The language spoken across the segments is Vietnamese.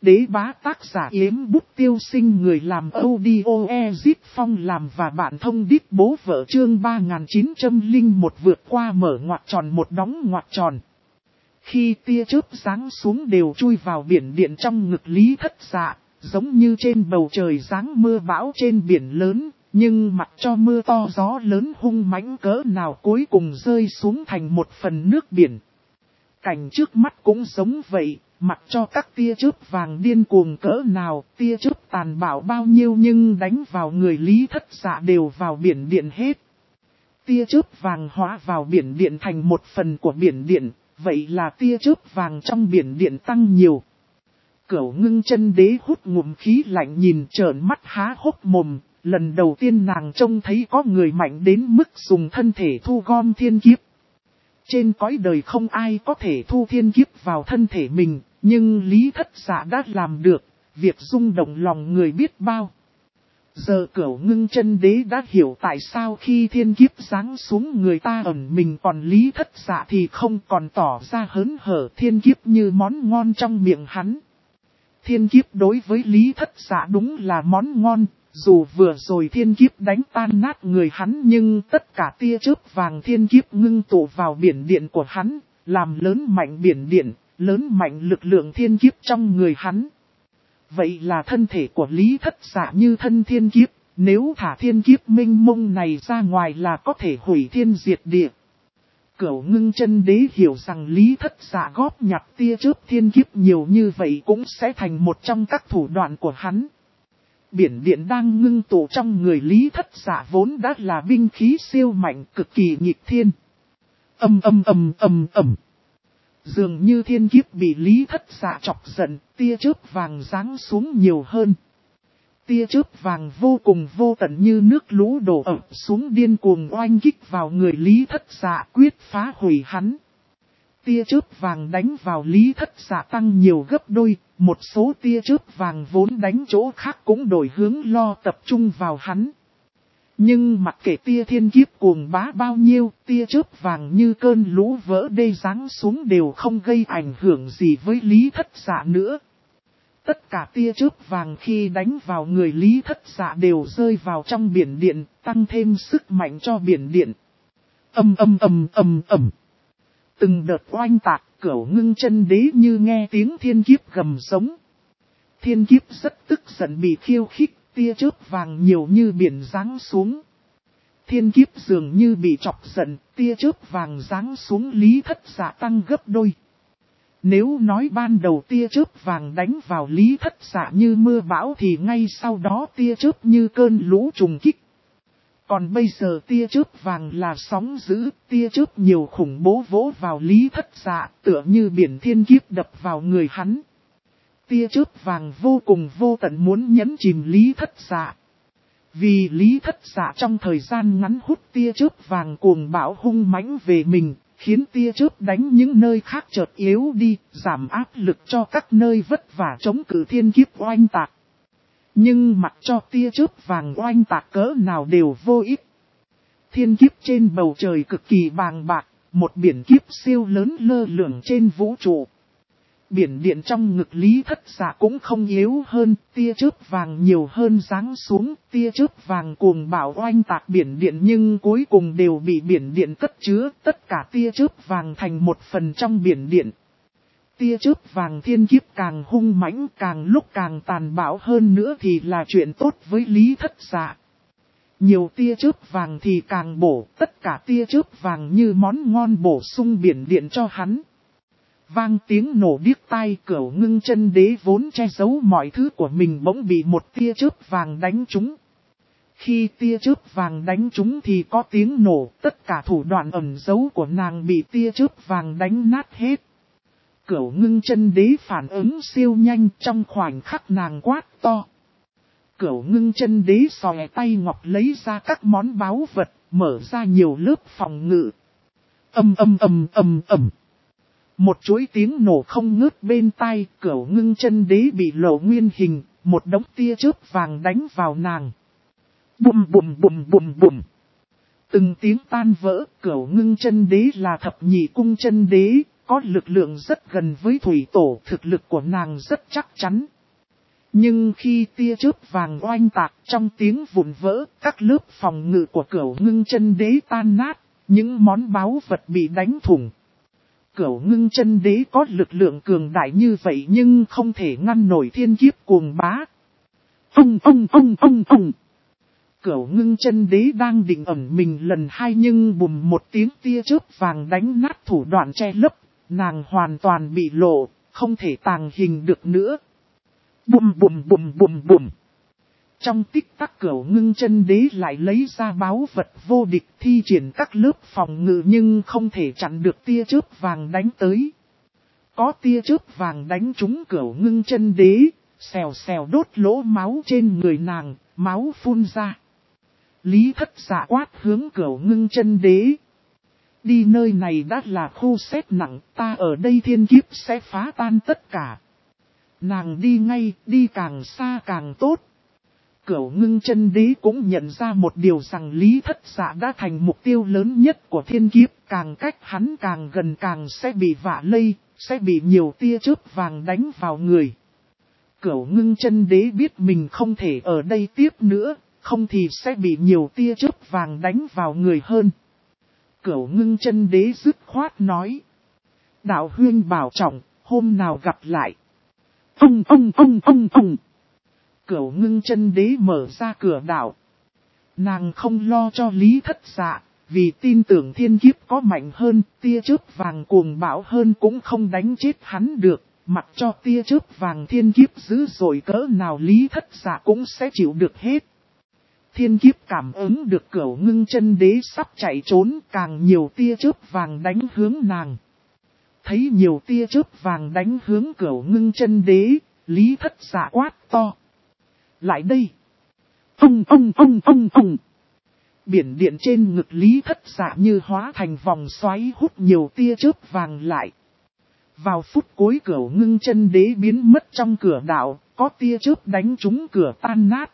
Đế bá tác giả Yếm Bút Tiêu Sinh, người làm audio Ezip Phong làm và bạn thông đít bố vợ, chương 3901 vượt qua mở ngoặc tròn một đóng ngoặc tròn. Khi tia chớp giáng xuống đều chui vào biển điện trong ngực Lý Thất Dạ, giống như trên bầu trời giáng mưa bão trên biển lớn, nhưng mặc cho mưa to gió lớn hung mãnh cỡ nào cuối cùng rơi xuống thành một phần nước biển. Cảnh trước mắt cũng giống vậy, mặc cho các tia chớp vàng điên cuồng cỡ nào, tia chớp tàn bạo bao nhiêu nhưng đánh vào người Lý Thất Dạ đều vào biển điện hết. Tia chớp vàng hóa vào biển điện thành một phần của biển điện, vậy là tia chớp vàng trong biển điện tăng nhiều. Cửu Ngưng Chân Đế hút ngụm khí lạnh nhìn trợn mắt há hốc mồm, lần đầu tiên nàng trông thấy có người mạnh đến mức dùng thân thể thu gom thiên kiếp. Trên cõi đời không ai có thể thu thiên kiếp vào thân thể mình, nhưng Lý Thất Dạ đã làm được, việc rung động lòng người biết bao. Giờ Cửu Ngưng Chân Đế đã hiểu tại sao khi thiên kiếp giáng xuống người ta ẩn mình, còn Lý Thất Dạ thì không, còn tỏ ra hớn hở, thiên kiếp như món ngon trong miệng hắn. Thiên kiếp đối với Lý Thất Dạ đúng là món ngon, dù vừa rồi thiên kiếp đánh tan nát người hắn nhưng tất cả tia chớp vàng thiên kiếp ngưng tụ vào biển điện của hắn, làm lớn mạnh biển điện, lớn mạnh lực lượng thiên kiếp trong người hắn. Vậy là thân thể của Lý Thất Dạ như thân thiên kiếp, nếu thả thiên kiếp minh mông này ra ngoài là có thể hủy thiên diệt địa. Cửu Ngưng Chân Đế hiểu rằng Lý Thất Dạ góp nhặt tia chớp thiên kiếp nhiều như vậy cũng sẽ thành một trong các thủ đoạn của hắn. Biển điện đang ngưng tụ trong người Lý Thất Dạ vốn đã là binh khí siêu mạnh cực kỳ nghịch thiên. Dường như thiên kiếp bị Lý Thất Dạ chọc giận, tia chớp vàng giáng xuống nhiều hơn. Tia chớp vàng vô cùng vô tận như nước lũ đổ ập xuống điên cuồng oanh kích vào người Lý Thất Dạ, quyết phá hủy hắn. Tia chớp vàng đánh vào Lý Thất Dạ tăng nhiều gấp đôi, một số tia chớp vàng vốn đánh chỗ khác cũng đổi hướng lo tập trung vào hắn. Nhưng mặc kệ tia thiên kiếp cuồng bá bao nhiêu, tia chớp vàng như cơn lũ vỡ đê giáng xuống đều không gây ảnh hưởng gì với Lý Thất Dạ nữa. Tất cả tia chớp vàng khi đánh vào người Lý Thất Dạ đều rơi vào trong biển điện, tăng thêm sức mạnh cho biển điện. Từng đợt oanh tạc, Cửu Ngưng Chân Đế như nghe tiếng thiên kiếp gầm giống. Thiên kiếp rất tức giận bị khiêu khích, tia chớp vàng nhiều như biển giáng xuống. Thiên kiếp dường như bị chọc giận, tia chớp vàng giáng xuống Lý Thất Dạ tăng gấp đôi. Nếu nói ban đầu tia chớp vàng đánh vào Lý Thất Dạ như mưa bão thì ngay sau đó tia chớp như cơn lũ trùng kích. Còn bây giờ tia chớp vàng là sóng dữ, tia chớp nhiều khủng bố vỗ vào Lý Thất Dạ, tựa như biển thiên kiếp đập vào người hắn. Tia chớp vàng vô cùng vô tận muốn nhấn chìm Lý Thất Dạ. Vì Lý Thất Dạ trong thời gian ngắn hút tia chớp vàng cuồng bão hung mãnh về mình, khiến tia chớp đánh những nơi khác chợt yếu đi, giảm áp lực cho các nơi vất vả chống cự thiên kiếp oanh tạc. Nhưng mặc cho tia chớp vàng oanh tạc cỡ nào đều vô ích. Thiên kiếp trên bầu trời cực kỳ bàng bạc, một biển kiếp siêu lớn lơ lửng trên vũ trụ. Biển điện trong ngực Lý Thất Dạ cũng không yếu hơn, tia chớp vàng nhiều hơn giáng xuống, tia chớp vàng cuồng bạo oanh tạc biển điện nhưng cuối cùng đều bị biển điện cất chứa, tất cả tia chớp vàng thành một phần trong biển điện. Tia chớp vàng thiên kiếp càng hung mãnh, càng lúc càng tàn bạo hơn nữa thì là chuyện tốt với Lý Thất Dạ. Nhiều tia chớp vàng thì càng bổ, tất cả tia chớp vàng như món ngon bổ sung biển điện cho hắn. Vang tiếng nổ điếc tai, Cửu Ngưng Chân Đế vốn che giấu mọi thứ của mình bỗng bị một tia chớp vàng đánh trúng. Khi tia chớp vàng đánh trúng thì có tiếng nổ, tất cả thủ đoạn ẩn giấu của nàng bị tia chớp vàng đánh nát hết. Cửu Ngưng Chân Đế phản ứng siêu nhanh, trong khoảnh khắc nàng quát to. Cửu Ngưng Chân Đế xòe tay ngọc lấy ra các món báu vật, mở ra nhiều lớp phòng ngự. Một chuỗi tiếng nổ không ngớt bên tai, Cửu Ngưng Chân Đế bị lộ nguyên hình, một đống tia chớp vàng đánh vào nàng. Bùm. Từng tiếng tan vỡ, Cửu Ngưng Chân Đế là thập nhị cung chân đế, có lực lượng rất gần với thủy tổ, thực lực của nàng rất chắc chắn. Nhưng khi tia chớp vàng oanh tạc trong tiếng vụn vỡ, các lớp phòng ngự của Cửu Ngưng Chân Đế tan nát, những món báu vật bị đánh thủng. Cửu Ngưng Chân Đế có lực lượng cường đại như vậy nhưng không thể ngăn nổi thiên kiếp cuồng bá. Ông. Cửu Ngưng Chân Đế đang định ẩn mình lần hai nhưng bùm một tiếng tia chớp vàng đánh nát thủ đoạn che lấp, nàng hoàn toàn bị lộ, không thể tàng hình được nữa. Bùm. Trong tích tắc Cửu Ngưng Chân Đế lại lấy ra báu vật vô địch thi triển các lớp phòng ngự nhưng không thể chặn được tia chớp vàng đánh tới. Có tia chớp vàng đánh trúng Cửu Ngưng Chân Đế, xèo đốt lỗ máu trên người nàng, máu phun ra. Lý Thất Dạ quát hướng Cửu Ngưng Chân Đế. Đi nơi này đã là khu xét nặng, ta ở đây thiên kiếp sẽ phá tan tất cả. Nàng đi ngay, đi càng xa càng tốt. Cửu Ngưng Chân Đế cũng nhận ra một điều rằng Lý Thất Dạ đã thành mục tiêu lớn nhất của thiên kiếp, càng cách hắn càng gần càng sẽ bị vạ lây, sẽ bị nhiều tia chớp vàng đánh vào người. Cửu Ngưng Chân Đế biết mình không thể ở đây tiếp nữa, không thì sẽ bị nhiều tia chớp vàng đánh vào người hơn. Cửu Ngưng Chân Đế dứt khoát nói. Đạo huynh bảo trọng, hôm nào gặp lại. Ông. Cửu Ngưng Chân Đế mở ra cửa đạo. Nàng không lo cho Lý Thất Dạ, vì tin tưởng thiên kiếp có mạnh hơn, tia chớp vàng cuồng bão hơn cũng không đánh chết hắn được. Mặc cho tia chớp vàng thiên kiếp dữ dội cỡ nào Lý Thất Dạ cũng sẽ chịu được hết. Thiên kiếp cảm ứng được Cửu Ngưng Chân Đế sắp chạy trốn, càng nhiều tia chớp vàng đánh hướng nàng. Thấy nhiều tia chớp vàng đánh hướng Cửu Ngưng Chân Đế, Lý Thất Dạ quát to. Lại đây! Ông! Biển điện trên ngực Lý Thất Dạ như hóa thành vòng xoáy hút nhiều tia chớp vàng lại. Vào phút cuối Cửu Ngưng Chân Đế biến mất trong cửa đạo, có tia chớp đánh trúng cửa tan nát.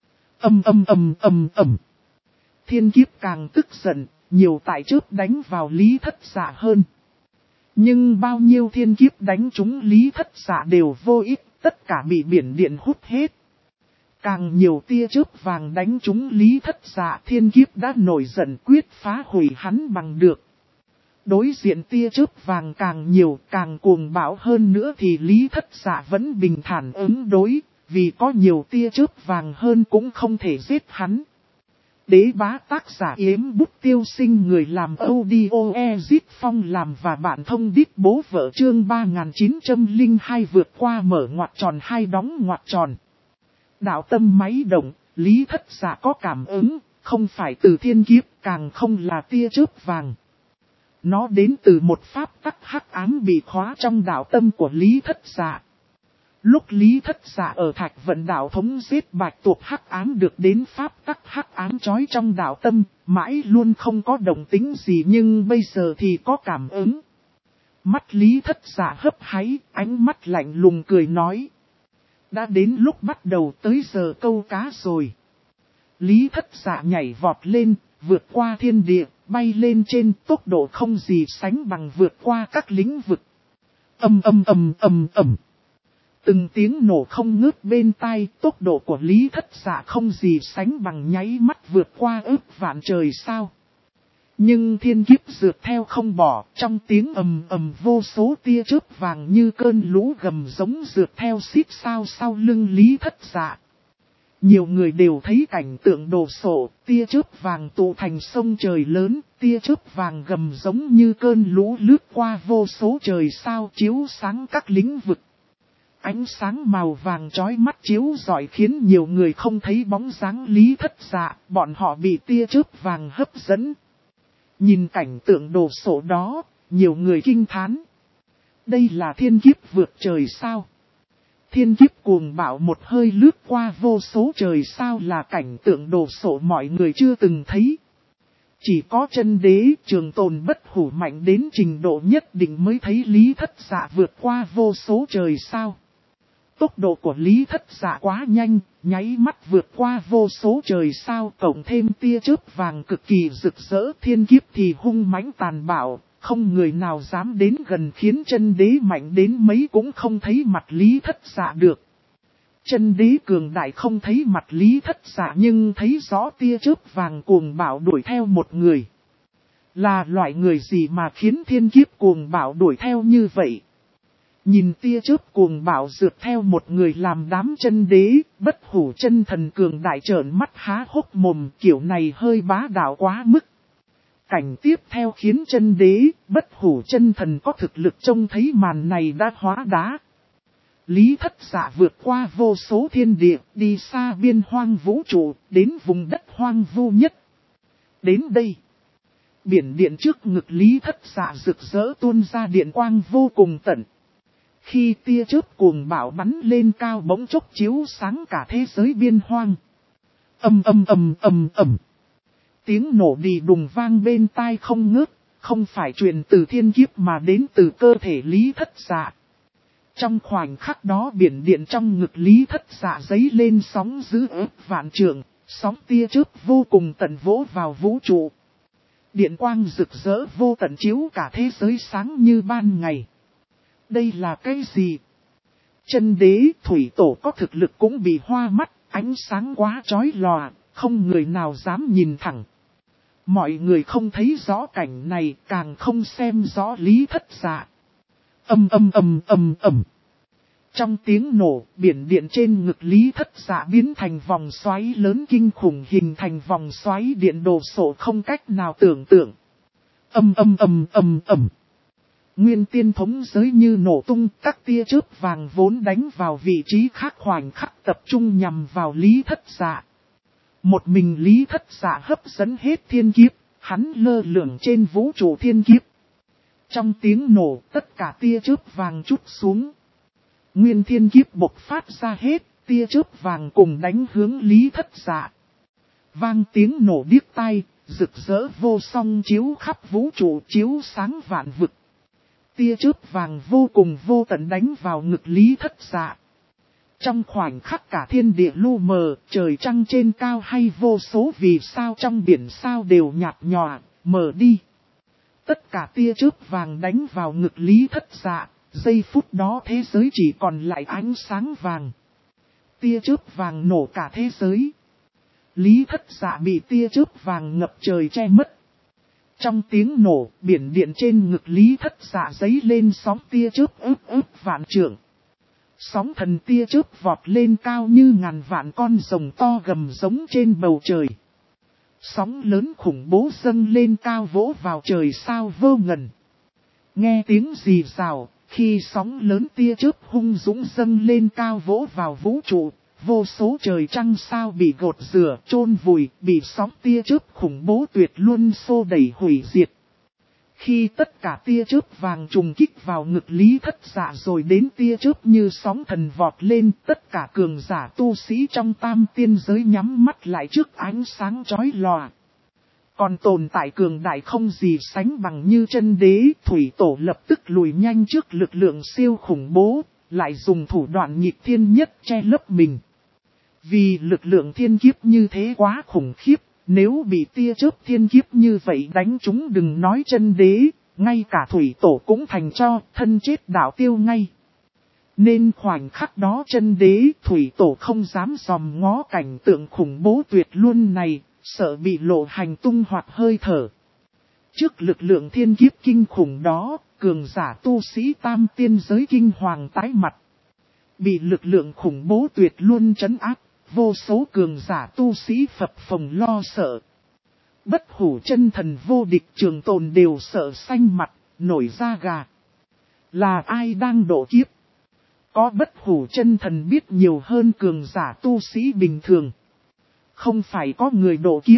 Ầm. Thiên kiếp càng tức giận, nhiều tại chớp đánh vào Lý Thất Dạ hơn. Nhưng bao nhiêu thiên kiếp đánh trúng Lý Thất Dạ đều vô ích, tất cả bị biển điện hút hết. Càng nhiều tia chớp vàng đánh trúng Lý Thất Dạ, thiên kiếp đã nổi giận quyết phá hủy hắn bằng được. Đối diện tia chớp vàng càng nhiều càng cuồng bão hơn nữa thì Lý Thất Dạ vẫn bình thản ứng đối, vì có nhiều tia chớp vàng hơn cũng không thể giết hắn. Đế bá tác giả Yếm Bút Tiêu Sinh, người làm audio Ezit Phong làm và bạn thông đít bố vợ, chương 3902 vượt qua mở ngoặc tròn hai đóng ngoặc tròn. Đạo tâm máy động, Lý Thất Dạ có cảm ứng, không phải từ thiên kiếp, càng không là tia chớp vàng. Nó đến từ một pháp tắc hắc ám bị khóa trong đạo tâm của Lý Thất Dạ. Lúc Lý Thất Dạ ở Thạch Vận Đạo thống giết bạch tuộc hắc ám được đến pháp tắc hắc ám trói trong đạo tâm, mãi luôn không có động tính gì nhưng bây giờ thì có cảm ứng. Mắt Lý Thất Dạ hấp háy, ánh mắt lạnh lùng cười nói. Đã đến lúc bắt đầu tới giờ câu cá rồi. Lý Thất Dạ nhảy vọt lên, vượt qua thiên địa, bay lên trên tốc độ không gì sánh bằng vượt qua các lĩnh vực. Ầm. Từng tiếng nổ không ngớt bên tai, tốc độ của Lý Thất Dạ không gì sánh bằng nháy mắt vượt qua ước vạn trời sao. Nhưng thiên kiếp rượt theo không bỏ, trong tiếng ầm vô số tia chớp vàng như cơn lũ gầm giống rượt theo xít sao sau lưng Lý Thất Dạ. Nhiều người đều thấy cảnh tượng đồ sộ, tia chớp vàng tụ thành sông trời lớn, tia chớp vàng gầm giống như cơn lũ lướt qua vô số trời sao chiếu sáng các lĩnh vực. Ánh sáng màu vàng chói mắt chiếu rọi khiến nhiều người không thấy bóng dáng Lý Thất Dạ, bọn họ bị tia chớp vàng hấp dẫn. Nhìn cảnh tượng đồ sộ đó, nhiều người kinh thán. Đây là thiên kiếp vượt trời sao? Thiên kiếp cuồng bạo một hơi lướt qua vô số trời sao là cảnh tượng đồ sộ mọi người chưa từng thấy. Chỉ có chân đế trường tồn bất hủ mạnh đến trình độ nhất định mới thấy Lý Thất Dạ vượt qua vô số trời sao. Tốc độ của Lý Thất Dạ quá nhanh, nháy mắt vượt qua vô số trời sao, cộng thêm tia chớp vàng cực kỳ rực rỡ, thiên kiếp thì hung mãnh tàn bạo, không người nào dám đến gần khiến chân đế mạnh đến mấy cũng không thấy mặt Lý Thất Dạ được. Chân đế cường đại không thấy mặt Lý Thất Dạ nhưng thấy rõ tia chớp vàng cuồng bạo đuổi theo một người. Là loại người gì mà khiến thiên kiếp cuồng bạo đuổi theo như vậy? Nhìn tia chớp cuồng bạo rượt theo một người làm đám chân đế, bất hủ chân thần cường đại trợn mắt há hốc mồm, kiểu này hơi bá đạo quá mức. Cảnh tiếp theo khiến chân đế, bất hủ chân thần có thực lực trông thấy màn này đã hóa đá. Lý Thất Dạ vượt qua vô số thiên địa, đi xa biên hoang vũ trụ, đến vùng đất hoang vu nhất. Đến đây, biển điện trước ngực Lý Thất Dạ rực rỡ tuôn ra điện quang vô cùng tận. Khi tia chớp cuồng bạo bắn lên cao bỗng chốc chiếu sáng cả thế giới biên hoang. Ầm ầm ầm ầm ầm. Tiếng nổ đì đùng vang bên tai không ngớt, không phải truyền từ thiên kiếp mà đến từ cơ thể Lý Thất Dạ. Trong khoảnh khắc đó biển điện trong ngực Lý Thất Dạ giấy lên sóng dữ ức vạn trượng, sóng tia chớp vô cùng tận vỗ vào vũ trụ. Điện quang rực rỡ vô tận chiếu cả thế giới sáng như ban ngày. Đây là cái gì? Chân đế thủy tổ có thực lực cũng bị hoa mắt, ánh sáng quá chói lòa, không người nào dám nhìn thẳng. Mọi người không thấy rõ cảnh này, càng không xem rõ Lý Thất Dạ. Ầm ầm ầm ầm ầm. Trong tiếng nổ, biển điện trên ngực Lý Thất Dạ biến thành vòng xoáy lớn kinh khủng, hình thành vòng xoáy điện đồ sộ không cách nào tưởng tượng. Ầm ầm ầm ầm ầm. Nguyên tiên thống giới như nổ tung, các tia chớp vàng vốn đánh vào vị trí khác khoảnh khắc tập trung nhằm vào Lý Thất Dạ. Một mình Lý Thất Dạ hấp dẫn hết thiên kiếp, hắn lơ lửng trên vũ trụ thiên kiếp. Trong tiếng nổ, tất cả tia chớp vàng trút xuống. Nguyên thiên kiếp bộc phát ra hết, tia chớp vàng cùng đánh hướng Lý Thất Dạ. Vang tiếng nổ điếc tai, rực rỡ vô song chiếu khắp vũ trụ, chiếu sáng vạn vực. Tia chớp vàng vô cùng vô tận đánh vào ngực Lý Thất Dạ. Trong khoảnh khắc cả thiên địa lu mờ, trời trăng trên cao hay vô số vì sao trong biển sao đều nhạt nhòa, mờ đi. Tất cả tia chớp vàng đánh vào ngực Lý Thất Dạ, giây phút đó thế giới chỉ còn lại ánh sáng vàng. Tia chớp vàng nổ cả thế giới. Lý Thất Dạ bị tia chớp vàng ngập trời che mất. Trong tiếng nổ, biển điện trên ngực Lý Thất Dạ giấy lên sóng tia chớp ức vạn trượng. Sóng thần tia chớp vọt lên cao như ngàn vạn con rồng to gầm giống trên bầu trời. Sóng lớn khủng bố dâng lên cao vỗ vào trời sao vô ngần. Nghe tiếng rì rào, khi sóng lớn tia chớp hung dũng dâng lên cao vỗ vào vũ trụ, vô số trời trăng sao bị gột rửa, chôn vùi, bị sóng tia chớp khủng bố tuyệt luân xô đẩy hủy diệt. Khi tất cả tia chớp vàng trùng kích vào ngực Lý Thất Dạ rồi đến tia chớp như sóng thần vọt lên, tất cả cường giả tu sĩ trong tam tiên giới nhắm mắt lại trước ánh sáng chói lòa. Còn tồn tại cường đại không gì sánh bằng như chân đế, thủy tổ lập tức lùi nhanh trước lực lượng siêu khủng bố, lại dùng thủ đoạn nghịch thiên nhất che lấp mình. Vì lực lượng thiên kiếp như thế quá khủng khiếp, nếu bị tia chớp thiên kiếp như vậy đánh chúng đừng nói chân đế, ngay cả thủy tổ cũng thành cho thân chết đạo tiêu ngay. Nên khoảnh khắc đó chân đế, thủy tổ không dám dòm ngó cảnh tượng khủng bố tuyệt luân này, sợ bị lộ hành tung hoặc hơi thở. Trước lực lượng thiên kiếp kinh khủng đó, cường giả tu sĩ tam tiên giới kinh hoàng tái mặt. Bị lực lượng khủng bố tuyệt luân trấn áp, vô số cường giả tu sĩ phập phồng lo sợ. Bất hủ chân thần vô địch trường tồn đều sợ xanh mặt, nổi da gà. Là ai đang độ kiếp? Có bất hủ chân thần biết nhiều hơn cường giả tu sĩ bình thường. Không phải có người độ kiếp,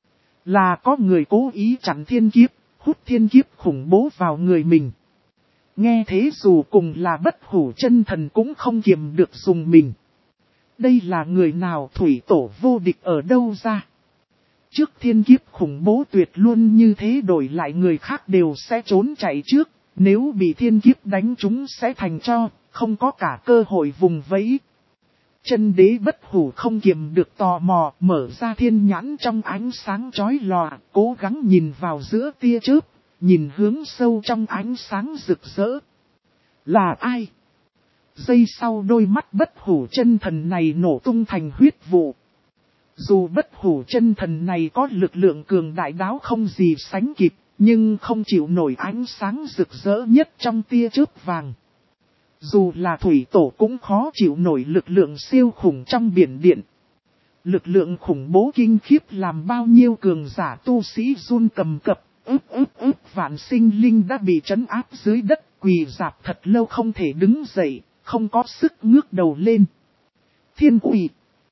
là có người cố ý chặn thiên kiếp, hút thiên kiếp khủng bố vào người mình. Nghe thế dù cùng là bất hủ chân thần cũng không kiềm được dùng mình. Đây là người nào thủy tổ vô địch ở đâu ra? Trước thiên kiếp khủng bố tuyệt luôn như thế đổi lại người khác đều sẽ trốn chạy trước, nếu bị thiên kiếp đánh chúng sẽ thành cho, không có cả cơ hội vùng vẫy. Chân đế bất hủ không kiềm được tò mò, mở ra thiên nhãn trong ánh sáng chói lòa, cố gắng nhìn vào giữa tia chớp, nhìn hướng sâu trong ánh sáng rực rỡ. Là ai? Giây sau đôi mắt bất hủ chân thần này nổ tung thành huyết vụ. Dù bất hủ chân thần này có lực lượng cường đại đáo không gì sánh kịp, nhưng không chịu nổi ánh sáng rực rỡ nhất trong tia chớp vàng. Dù là thủy tổ cũng khó chịu nổi lực lượng siêu khủng trong biển điện. Lực lượng khủng bố kinh khiếp làm bao nhiêu cường giả tu sĩ run cầm cập, vạn sinh linh đã bị trấn áp dưới đất, quỳ rạp thật lâu không thể đứng dậy, không có sức ngước đầu lên. Thiên quỷ.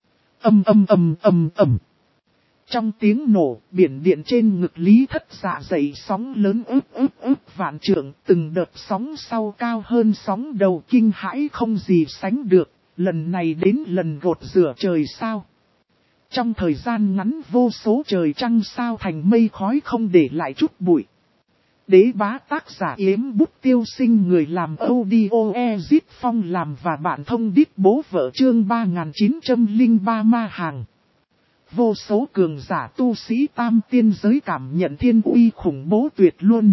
Ầm. Trong tiếng nổ, biển điện trên ngực Lý Thất Dạ dậy sóng lớn vạn trượng, từng đợt sóng sau cao hơn sóng đầu kinh hãi không gì sánh được, lần này đến lần gột rửa trời sao. Trong thời gian ngắn vô số trời trăng sao thành mây khói không để lại chút bụi. Đế bá tác giả Yếm Bút Tiêu Sinh người làm audio Ezit Phong làm và bản thông đít bố vợ chương 3903 ma hàng. Vô số cường giả tu sĩ tam tiên giới cảm nhận thiên uy khủng bố tuyệt luôn.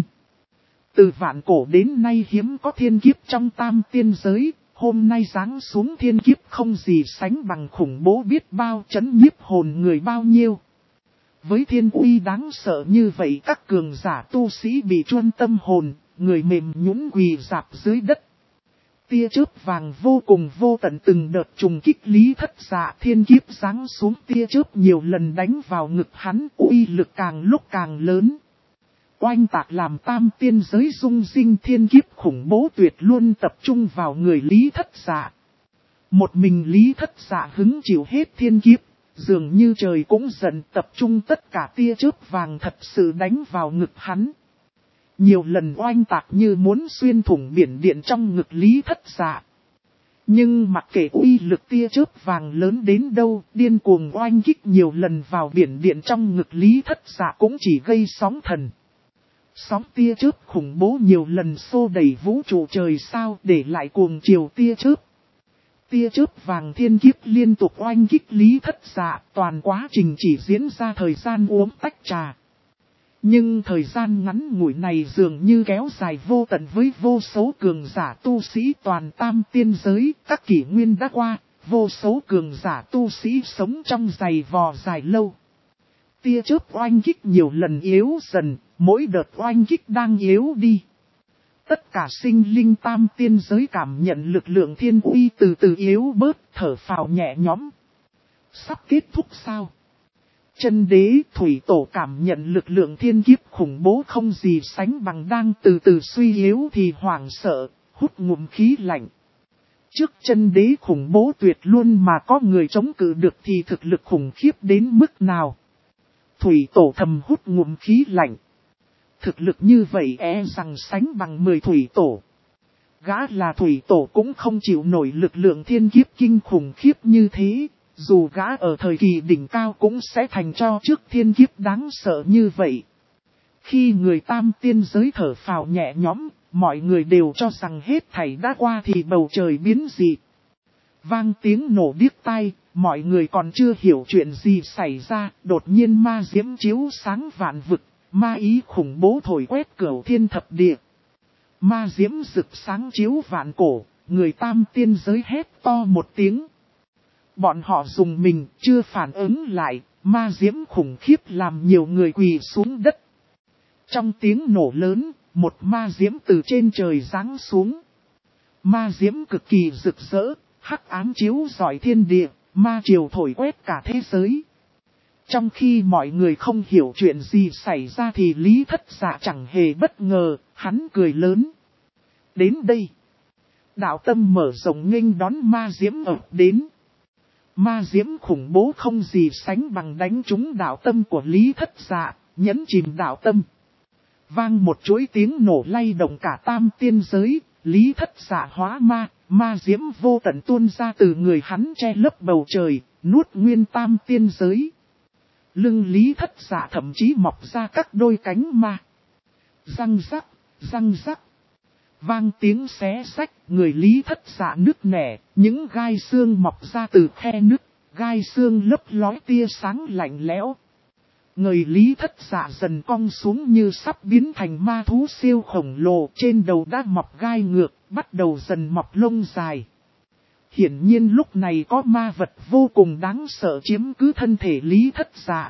Từ vạn cổ đến nay hiếm có thiên kiếp trong tam tiên giới, hôm nay giáng xuống thiên kiếp không gì sánh bằng khủng bố biết bao chấn nhiếp hồn người bao nhiêu. Với thiên uy đáng sợ như vậy các cường giả tu sĩ bị chuân tâm hồn, người mềm nhũn quỳ rạp dưới đất. Tia chớp vàng vô cùng vô tận từng đợt trùng kích Lý Thất Dạ thiên kiếp giáng xuống tia chớp nhiều lần đánh vào ngực hắn uy lực càng lúc càng lớn. Oanh tạc làm tam tiên giới rung rinh thiên kiếp khủng bố tuyệt luôn tập trung vào người Lý Thất Dạ. Một mình Lý Thất Dạ hứng chịu hết thiên kiếp, dường như trời cũng giận tập trung tất cả tia chớp vàng thật sự đánh vào ngực hắn. Nhiều lần oanh tạc như muốn xuyên thủng biển điện trong ngực Lý Thất Dạ. Nhưng mặc kệ uy lực tia chớp vàng lớn đến đâu, điên cuồng oanh kích nhiều lần vào biển điện trong ngực Lý Thất Dạ cũng chỉ gây sóng thần. Sóng tia chớp khủng bố nhiều lần xô đẩy vũ trụ trời sao để lại cuồng chiều tia chớp. Tia chớp vàng thiên kiếp liên tục oanh kích Lý Thất Dạ, toàn quá trình chỉ diễn ra thời gian uống tách trà. Nhưng thời gian ngắn ngủi này dường như kéo dài vô tận với vô số cường giả tu sĩ toàn tam tiên giới, các kỷ nguyên đã qua, vô số cường giả tu sĩ sống trong giày vò dài lâu. Tia chớp oanh kích nhiều lần yếu dần, mỗi đợt oanh kích đang yếu đi. Tất cả sinh linh tam tiên giới cảm nhận lực lượng thiên uy từ từ yếu bớt, thở phào nhẹ nhõm. Sắp kết thúc sao? Chân đế thủy tổ cảm nhận lực lượng thiên kiếp khủng bố không gì sánh bằng đang từ từ suy yếu thì hoảng sợ, hút ngụm khí lạnh. Trước chân đế khủng bố tuyệt luôn mà có người chống cự được thì thực lực khủng khiếp đến mức nào? Thủy tổ thầm hút ngụm khí lạnh. Thực lực như vậy rằng sánh bằng 10 thủy tổ. Gã là thủy tổ cũng không chịu nổi lực lượng thiên kiếp kinh khủng khiếp như thế. Dù gã ở thời kỳ đỉnh cao cũng sẽ thành cho trước thiên kiếp đáng sợ như vậy. Khi người tam tiên giới thở phào nhẹ nhõm, mọi người đều cho rằng hết thảy đã qua thì bầu trời biến dị. Vang tiếng nổ điếc tai, mọi người còn chưa hiểu chuyện gì xảy ra, đột nhiên ma diễm chiếu sáng vạn vực, ma ý khủng bố thổi quét cửu thiên thập địa. Ma diễm rực sáng chiếu vạn cổ, người tam tiên giới hét to một tiếng. Bọn họ dùng mình chưa phản ứng lại, ma diễm khủng khiếp làm nhiều người quỳ xuống đất. Trong tiếng nổ lớn, một ma diễm từ trên trời giáng xuống. Ma diễm cực kỳ rực rỡ, hắc ám chiếu rọi thiên địa, ma triều thổi quét cả thế giới. Trong khi mọi người không hiểu chuyện gì xảy ra thì Lý Thất Dạ chẳng hề bất ngờ, hắn cười lớn. Đến đây, đạo tâm mở rộng nghênh đón ma diễm ập đến. Ma diễm khủng bố không gì sánh bằng đánh trúng đạo tâm của Lý Thất Dạ, nhấn chìm đạo tâm. Vang một chuỗi tiếng nổ lay động cả tam tiên giới, Lý Thất Dạ hóa ma, ma diễm vô tận tuôn ra từ người hắn che lấp bầu trời, nuốt nguyên tam tiên giới. Lưng Lý Thất Dạ thậm chí mọc ra các đôi cánh ma. Răng rắc, răng rắc. Vang tiếng xé xách, người Lý Thất Dạ nứt nẻ, những gai xương mọc ra từ khe nứt, gai xương lấp lói tia sáng lạnh lẽo. Người Lý Thất Dạ dần cong xuống như sắp biến thành ma thú siêu khổng lồ, trên đầu đã mọc gai ngược, bắt đầu dần mọc lông dài. Hiển nhiên lúc này có ma vật vô cùng đáng sợ chiếm cứ thân thể Lý Thất Dạ.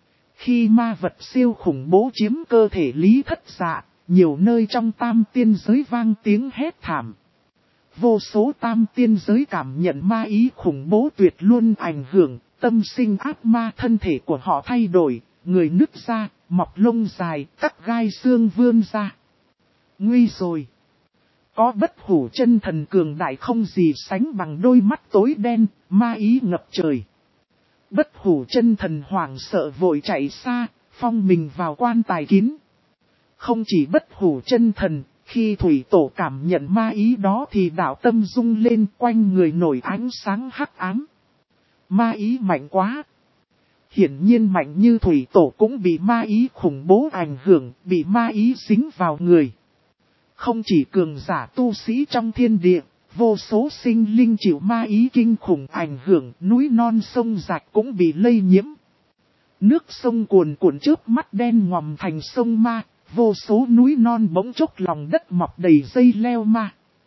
Khi ma vật siêu khủng bố chiếm cơ thể Lý Thất Dạ, nhiều nơi trong tam tiên giới vang tiếng hét thảm. Vô số tam tiên giới cảm nhận ma ý khủng bố tuyệt luôn ảnh hưởng, tâm sinh ác ma, thân thể của họ thay đổi, người nứt ra, mọc lông dài, các gai xương vươn ra. Nguy rồi! Có bất hủ chân thần cường đại không gì sánh bằng đôi mắt tối đen, ma ý ngập trời. Bất hủ chân thần hoảng sợ vội chạy xa, phong mình vào quan tài kín. Không chỉ bất hủ chân thần, khi thủy tổ cảm nhận ma ý đó thì đạo tâm rung lên, quanh người nổi ánh sáng hắc ám. Ma ý mạnh quá! Hiển nhiên mạnh như thủy tổ cũng bị ma ý khủng bố ảnh hưởng, bị ma ý dính vào người. Không chỉ cường giả tu sĩ trong thiên địa, vô số sinh linh chịu ma ý kinh khủng ảnh hưởng, núi non sông rạch cũng bị lây nhiễm. Nước sông cuồn cuộn chớp mắt đen ngòm thành sông ma, vô số núi non bỗng chốc lòng đất mọc đầy dây leo ma.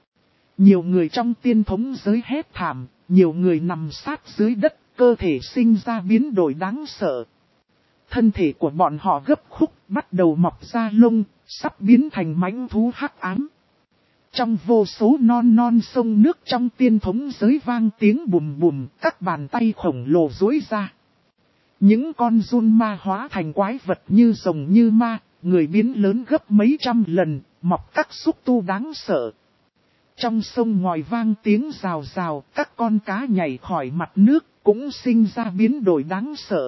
Nhiều người trong tiên thống giới hét thảm, nhiều người nằm sát dưới đất, cơ thể sinh ra biến đổi đáng sợ. Thân thể của bọn họ gấp khúc, bắt đầu mọc ra lông, sắp biến thành mãnh thú hắc ám. Trong vô số non sông nước trong tiên thống giới vang tiếng bùm bùm, các bàn tay khổng lồ duỗi ra. Những con giun ma hóa thành quái vật như rồng như ma, người biến lớn gấp mấy trăm lần, mọc các xúc tu đáng sợ. Trong sông ngòi vang tiếng rào rào, các con cá nhảy khỏi mặt nước, cũng sinh ra biến đổi đáng sợ.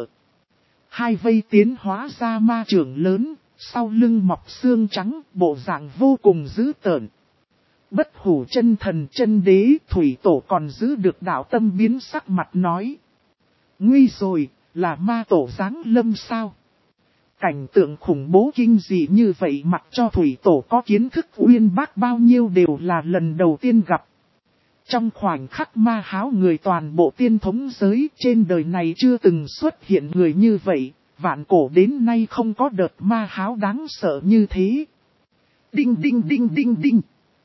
Hai vây tiến hóa ra ma trưởng lớn, sau lưng mọc xương trắng, bộ dạng vô cùng dữ tợn. Bất hủ chân thần chân đế thủy tổ còn giữ được đạo tâm biến sắc mặt nói. Nguy rồi, là ma tổ giáng lâm sao? Cảnh tượng khủng bố kinh dị như vậy mặc cho thủy tổ có kiến thức uyên bác bao nhiêu đều là lần đầu tiên gặp. Trong khoảnh khắc ma háo người toàn bộ tiên thống giới trên đời này chưa từng xuất hiện người như vậy, vạn cổ đến nay không có đợt ma háo đáng sợ như thế. Đinh đinh đinh đinh đinh.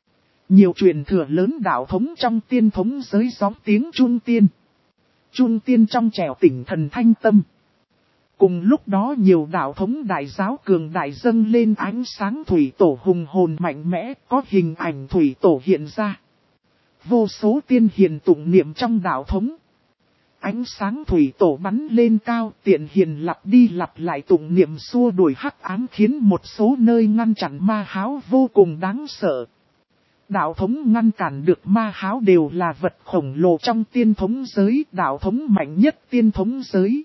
Nhiều truyền thừa lớn đạo thống trong tiên thống giới gióng tiếng chun tiên. Chun tiên trong trẻo tỉnh thần thanh tâm. Cùng lúc đó nhiều đạo thống đại giáo cường đại dâng lên ánh sáng thủy tổ hùng hồn mạnh mẽ, có hình ảnh thủy tổ hiện ra. Vô số tiên hiền tụng niệm trong đạo thống. Ánh sáng thủy tổ bắn lên cao, tiện hiền lặp đi lặp lại tụng niệm xua đuổi hắc ám khiến một số nơi ngăn chặn ma háo vô cùng đáng sợ. Đạo thống ngăn cản được ma háo đều là vật khổng lồ trong tiên thống giới, đạo thống mạnh nhất tiên thống giới.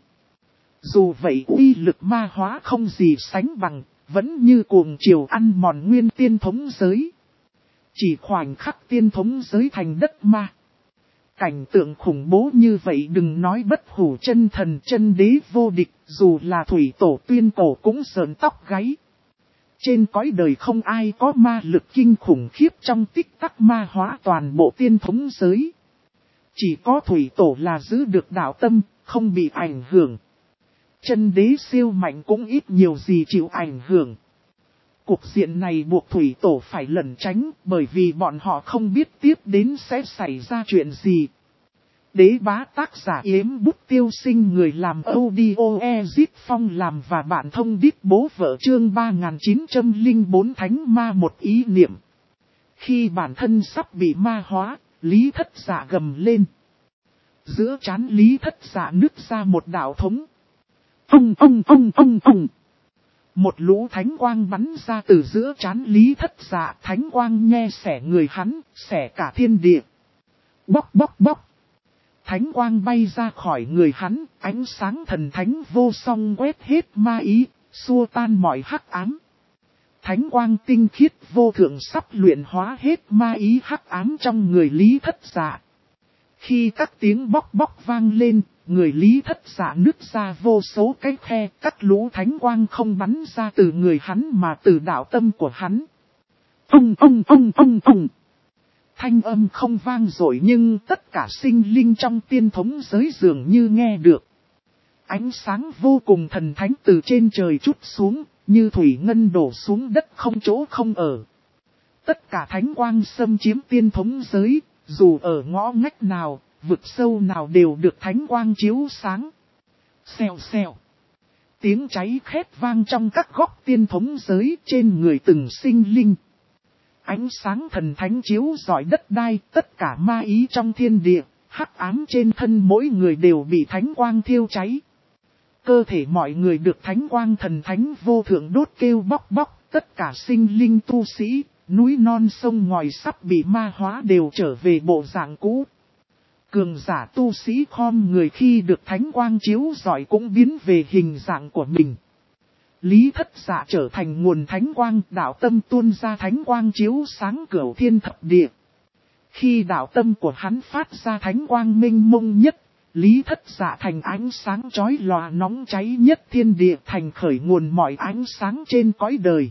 Dù vậy uy lực ma hóa không gì sánh bằng, vẫn như cuồng chiều ăn mòn nguyên tiên thống giới. Chỉ khoảnh khắc tiên thống giới thành đất ma. Cảnh tượng khủng bố như vậy đừng nói bất hủ chân thần chân đế vô địch, dù là thủy tổ tuyên cổ cũng sờn tóc gáy. Trên cõi đời không ai có ma lực kinh khủng khiếp trong tích tắc ma hóa toàn bộ tiên thống giới. Chỉ có thủy tổ là giữ được đạo tâm, không bị ảnh hưởng. Chân đế siêu mạnh cũng ít nhiều gì chịu ảnh hưởng. Cuộc diện này buộc thủy tổ phải lẩn tránh bởi vì bọn họ không biết tiếp đến sẽ xảy ra chuyện gì. Đế bá tác giả Yếm Bút Tiêu Sinh người làm audio Ezit Phong làm và bạn thông đít bố vợ chương 3904 Thánh Ma một ý niệm. Khi bản thân sắp bị ma hóa, Lý Thất Dạ gầm lên. Giữa trán Lý Thất Dạ nứt ra một đạo thống. Ông. Một lũ thánh quang bắn ra từ giữa trán Lý Thất Dạ, thánh quang nhe xẻ người hắn, xẻ cả thiên địa. Bóc. Thánh quang bay ra khỏi người hắn, ánh sáng thần thánh vô song quét hết ma ý, xua tan mọi hắc ám. Thánh quang tinh khiết vô thượng sắp luyện hóa hết ma ý hắc ám trong người Lý Thất Dạ. Khi các tiếng bóc vang lên, người Lý Thất Dạ nứt ra vô số cái khe, các lũ thánh quang không bắn ra từ người hắn mà từ đạo tâm của hắn. Ông. Thanh âm không vang dội nhưng tất cả sinh linh trong tiên thống giới dường như nghe được. Ánh sáng vô cùng thần thánh từ trên trời trút xuống, như thủy ngân đổ xuống đất không chỗ không ở. Tất cả thánh quang xâm chiếm tiên thống giới, Dù ở ngõ ngách nào, vực sâu nào đều được thánh quang chiếu sáng. Xèo xèo. Tiếng cháy khét vang trong các góc tiên thống giới trên người từng sinh linh. Ánh sáng thần thánh chiếu rọi đất đai, tất cả ma ý trong thiên địa, hắc ám trên thân mỗi người đều bị thánh quang thiêu cháy. Cơ thể mọi người được thánh quang thần thánh vô thượng đốt kêu bóc bóc, tất cả sinh linh tu sĩ, núi non sông ngòi sắp bị ma hóa đều trở về bộ dạng cũ. Cường giả tu sĩ khom người khi được thánh quang chiếu rọi cũng biến về hình dạng của mình. Lý Thất Dạ trở thành nguồn thánh quang, đạo tâm tuôn ra thánh quang chiếu sáng cửu thiên thập địa. Khi đạo tâm của hắn phát ra thánh quang minh mông nhất, Lý Thất Dạ thành ánh sáng chói lòa nóng cháy nhất thiên địa, thành khởi nguồn mọi ánh sáng trên cõi đời.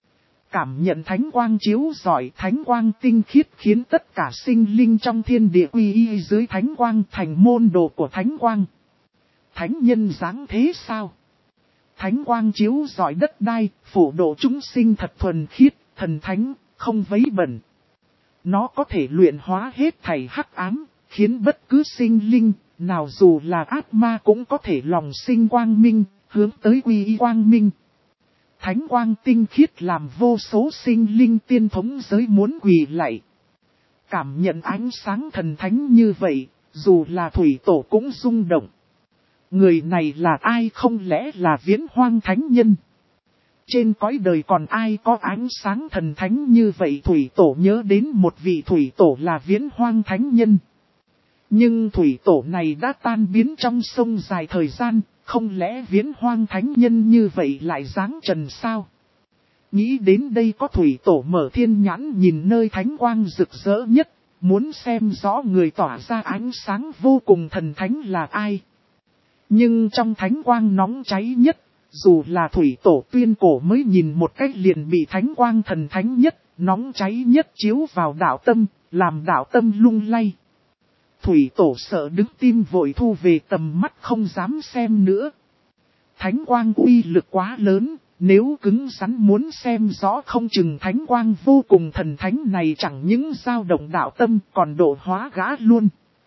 Cảm nhận thánh quang chiếu rọi, thánh quang tinh khiết khiến tất cả sinh linh trong thiên địa quy y dưới thánh quang, thành môn đồ của thánh quang. Thánh nhân dáng thế sao? Thánh quang chiếu rọi đất đai, phổ độ chúng sinh thật thuần khiết, thần thánh, không vấy bẩn. Nó có thể luyện hóa hết thảy hắc ám, khiến bất cứ sinh linh nào dù là ác ma cũng có thể lòng sinh quang minh, hướng tới quy y quang minh. Thánh quang tinh khiết làm vô số sinh linh tiên thống giới muốn quỳ lạy. Cảm nhận ánh sáng thần thánh như vậy, dù là thủy tổ cũng rung động. Người này là ai, không lẽ là Viễn Hoang Thánh Nhân? Trên cõi đời còn ai có ánh sáng thần thánh như vậy? Thủy tổ nhớ đến một vị thủy tổ là Viễn Hoang Thánh Nhân. Nhưng thủy tổ này đã tan biến trong sông dài thời gian, không lẽ Viễn Hoang Thánh Nhân như vậy lại giáng trần sao? Nghĩ đến đây có thủy tổ mở thiên nhãn nhìn nơi thánh quang rực rỡ nhất, muốn xem rõ người tỏa ra ánh sáng vô cùng thần thánh là ai. Nhưng trong thánh quang nóng cháy nhất, dù là thủy tổ tuyên cổ mới nhìn một cách liền bị thánh quang thần thánh nhất, nóng cháy nhất chiếu vào đạo tâm, làm đạo tâm lung lay. Thủy tổ sợ đứng tim vội thu về tầm mắt không dám xem nữa. Thánh quang uy lực quá lớn, nếu cứng rắn muốn xem rõ không chừng thánh quang vô cùng thần thánh này chẳng những dao động đạo tâm còn độ hóa gã luôn.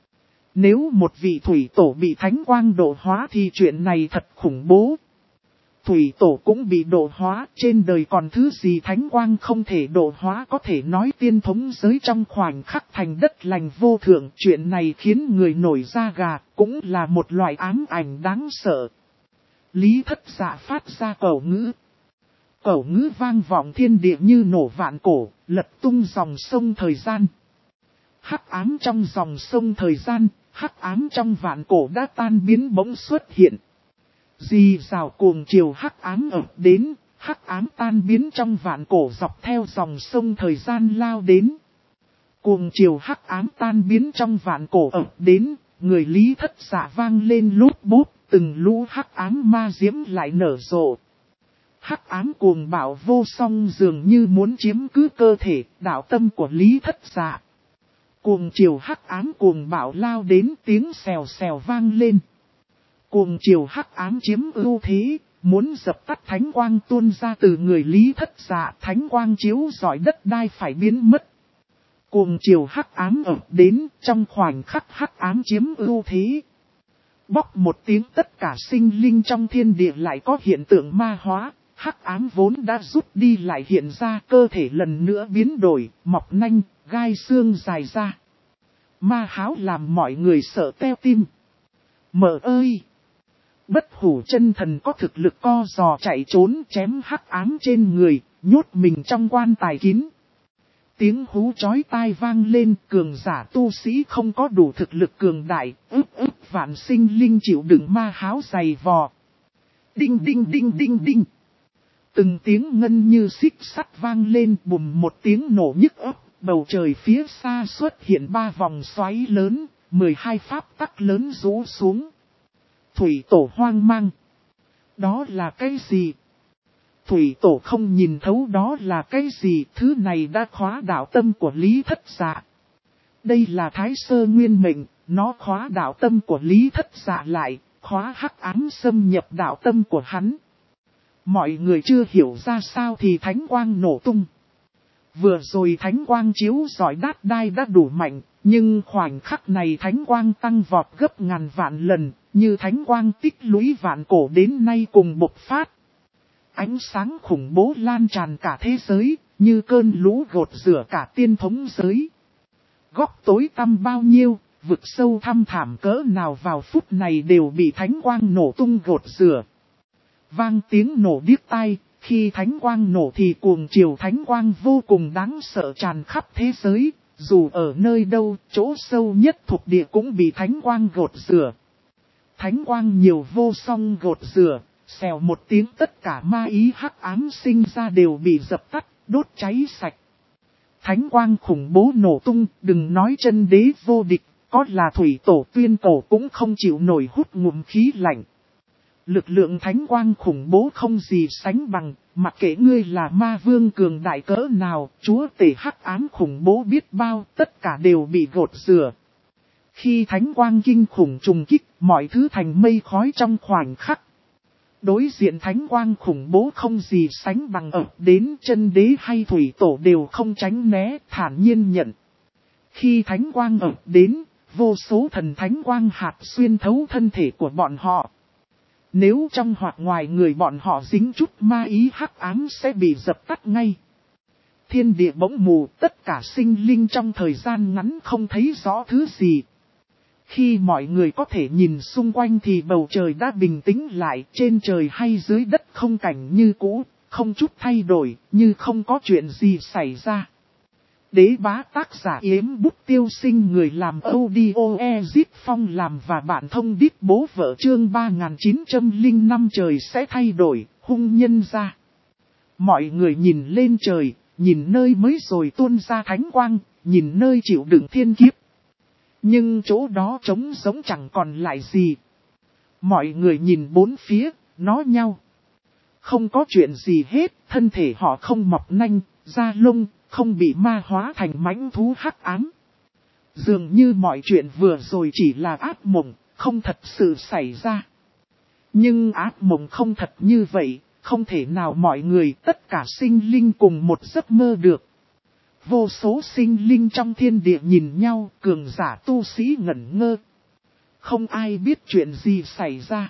Nếu một vị thủy tổ bị thánh quang độ hóa thì chuyện này thật khủng bố. Thủy tổ cũng bị độ hóa, trên đời còn thứ gì thánh quang không thể độ hóa, có thể nói tiên thống giới trong khoảnh khắc thành đất lành vô thượng. Chuyện này khiến người nổi da gà, cũng là một loại ám ảnh đáng sợ. Lý Thất Dạ phát ra cẩu ngữ. Cẩu ngữ vang vọng thiên địa như nổ vạn cổ, lật tung dòng sông thời gian. Hắc ám trong dòng sông thời gian, hắc ám trong vạn cổ đã tan biến bỗng xuất hiện. Rì rào cuồng chiều hắc ám ập đến, hắc ám tan biến trong vạn cổ dọc theo dòng sông thời gian lao đến. Cuồng chiều hắc ám tan biến trong vạn cổ ập đến, người Lý Thất Dạ vang lên lút bút, từng lũ hắc ám ma diễm lại nở rộ. Hắc ám cuồng bạo vô song dường như muốn chiếm cứ cơ thể, đạo tâm của Lý Thất Dạ. Cuồng chiều hắc ám cuồng bạo lao đến, tiếng xèo xèo vang lên. Cuồng chiều hắc ám chiếm ưu thế, muốn dập tắt thánh quang tuôn ra từ người Lý Thất Dạ, thánh quang chiếu rọi đất đai phải biến mất. Cuồng chiều hắc ám ập đến, trong khoảnh khắc hắc ám chiếm ưu thế. Bóc một tiếng tất cả sinh linh trong thiên địa lại có hiện tượng ma hóa, hắc ám vốn đã rút đi lại hiện ra, cơ thể lần nữa biến đổi, mọc nanh, gai xương dài ra. Ma háo làm mọi người sợ teo tim. Mợ ơi! Bất hủ chân thần có thực lực co giò chạy trốn chém hắc ám trên người, nhốt mình trong quan tài kín. Tiếng hú chói tai vang lên, cường giả tu sĩ không có đủ thực lực cường đại, ức vạn sinh linh chịu đựng ma háo dày vò. Đinh đinh đinh đinh đinh. Từng tiếng ngân như xích sắt vang lên, bùm một tiếng nổ nhức óc, bầu trời phía xa xuất hiện 3 vòng xoáy lớn, 12 pháp tắc lớn rũ xuống. Thủy tổ hoang mang. Đó là cái gì? Thủy tổ không nhìn thấu đó là cái gì, thứ này đã khóa đạo tâm của Lý Thất Dạ. Đây là Thái Sơ Nguyên Mệnh, nó khóa đạo tâm của Lý Thất Dạ lại, khóa hắc ám xâm nhập đạo tâm của hắn. Mọi người chưa hiểu ra sao thì thánh quang nổ tung. Vừa rồi thánh quang chiếu rọi đát đai đã đủ mạnh, nhưng khoảnh khắc này thánh quang tăng vọt gấp ngàn vạn lần, như thánh quang tích lũy vạn cổ đến nay cùng bộc phát. Ánh sáng khủng bố lan tràn cả thế giới, như cơn lũ gột rửa cả tiên thống giới. Góc tối tăm bao nhiêu, vực sâu thăm thẳm cỡ nào vào phút này đều bị thánh quang nổ tung gột rửa. Vang tiếng nổ điếc tai, khi thánh quang nổ thì cuồng chiều thánh quang vô cùng đáng sợ tràn khắp thế giới, dù ở nơi đâu, chỗ sâu nhất thuộc địa cũng bị thánh quang gột rửa. Thánh quang nhiều vô song gột rửa, xèo một tiếng tất cả ma ý hắc ám sinh ra đều bị dập tắt, đốt cháy sạch. Thánh quang khủng bố nổ tung, đừng nói chân đế vô địch, có là thủy tổ tuyên cổ cũng không chịu nổi hút ngụm khí lạnh. Lực lượng thánh quang khủng bố không gì sánh bằng, mặc kệ ngươi là ma vương cường đại cỡ nào, chúa tể hắc ám khủng bố biết bao, tất cả đều bị gột rửa. Khi thánh quang kinh khủng trùng kích, mọi thứ thành mây khói trong khoảnh khắc. Đối diện thánh quang khủng bố không gì sánh bằng ập đến chân đế hay thủy tổ đều không tránh né, thản nhiên nhận. Khi thánh quang ập đến, vô số thần thánh quang hạt xuyên thấu thân thể của bọn họ. Nếu trong hoặc ngoài người bọn họ dính chút ma ý hắc ám sẽ bị dập tắt ngay. Thiên địa bỗng mù, tất cả sinh linh trong thời gian ngắn không thấy rõ thứ gì. Khi mọi người có thể nhìn xung quanh thì bầu trời đã bình tĩnh lại, trên trời hay dưới đất không cảnh như cũ, không chút thay đổi, như không có chuyện gì xảy ra. Đế bá tác giả Yếm Bút Tiêu Sinh, người làm audio Ezip Phong làm và bạn thông đít bố vợ chương 3905 trời sẽ thay đổi, hung nhân ra. Mọi người nhìn lên trời, nhìn nơi mới rồi tuôn ra thánh quang, nhìn nơi chịu đựng thiên kiếp. Nhưng chỗ đó trống giống chẳng còn lại gì. Mọi người nhìn bốn phía, nó nhau. Không có chuyện gì hết, thân thể họ không mọc nanh, da lông, không bị ma hóa thành mãnh thú hắc ám. Dường như mọi chuyện vừa rồi chỉ là ác mộng, không thật sự xảy ra. Nhưng ác mộng không thật như vậy, không thể nào mọi người tất cả sinh linh cùng một giấc mơ được. Vô số sinh linh trong thiên địa nhìn nhau, cường giả tu sĩ ngẩn ngơ. Không ai biết chuyện gì xảy ra.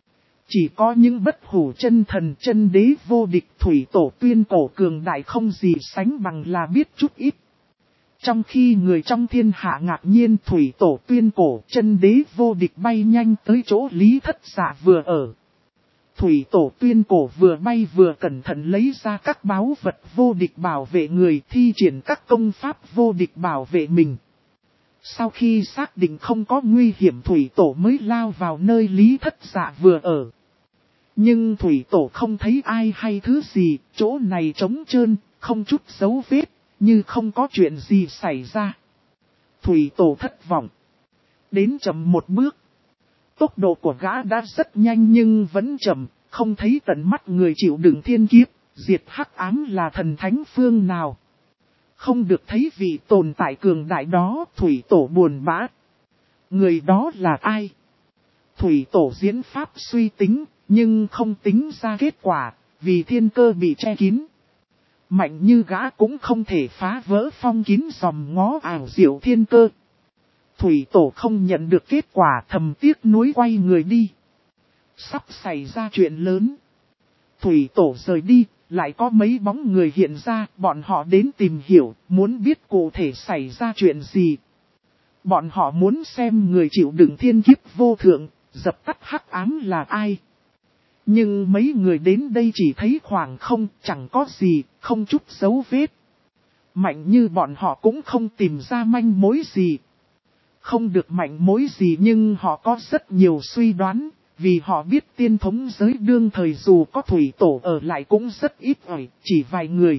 Chỉ có những bất hủ chân thần chân đế vô địch thủy tổ tuyên cổ cường đại không gì sánh bằng là biết chút ít. Trong khi người trong thiên hạ ngạc nhiên thủy tổ tuyên cổ chân đế vô địch bay nhanh tới chỗ Lý Thất Dạ vừa ở. Thủy tổ tuyên cổ vừa bay vừa cẩn thận lấy ra các báu vật vô địch bảo vệ người, thi triển các công pháp vô địch bảo vệ mình. Sau khi xác định không có nguy hiểm thủy tổ mới lao vào nơi Lý Thất Dạ vừa ở. Nhưng thủy tổ không thấy ai hay thứ gì, chỗ này trống trơn, không chút dấu vết, như không có chuyện gì xảy ra. Thủy tổ thất vọng. Đến chậm một bước. Tốc độ của gã đã rất nhanh nhưng vẫn chậm, không thấy tận mắt người chịu đựng thiên kiếp, diệt hắc ám là thần thánh phương nào. Không được thấy vị tồn tại cường đại đó, thủy tổ buồn bã. Người đó là ai? Thủy tổ diễn pháp suy tính, nhưng không tính ra kết quả, vì thiên cơ bị che kín. Mạnh như gã cũng không thể phá vỡ phong kín dòm ngó ảo diệu thiên cơ. Thủy tổ không nhận được kết quả, thầm tiếc nuối quay người đi. Sắp xảy ra chuyện lớn. Thủy tổ rời đi, lại có mấy bóng người hiện ra, bọn họ đến tìm hiểu, muốn biết cụ thể xảy ra chuyện gì. Bọn họ muốn xem người chịu đựng thiên kiếp vô thượng, dập tắt hắc ám là ai. Nhưng mấy người đến đây chỉ thấy khoảng không, chẳng có gì, không chút dấu vết. Mạnh như bọn họ cũng không tìm ra manh mối gì. Không được mạnh mối gì nhưng họ có rất nhiều suy đoán, vì họ biết tiên thống giới đương thời dù có thủy tổ ở lại cũng rất ít ỏi, chỉ vài người.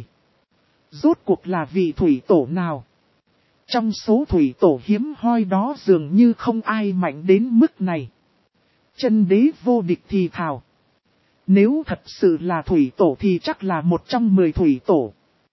Rốt cuộc là vị thủy tổ nào? Trong số thủy tổ hiếm hoi đó dường như không ai mạnh đến mức này. Chân đế vô địch thì thào. Nếu thật sự là thủy tổ thì chắc là một trong 10 thủy tổ.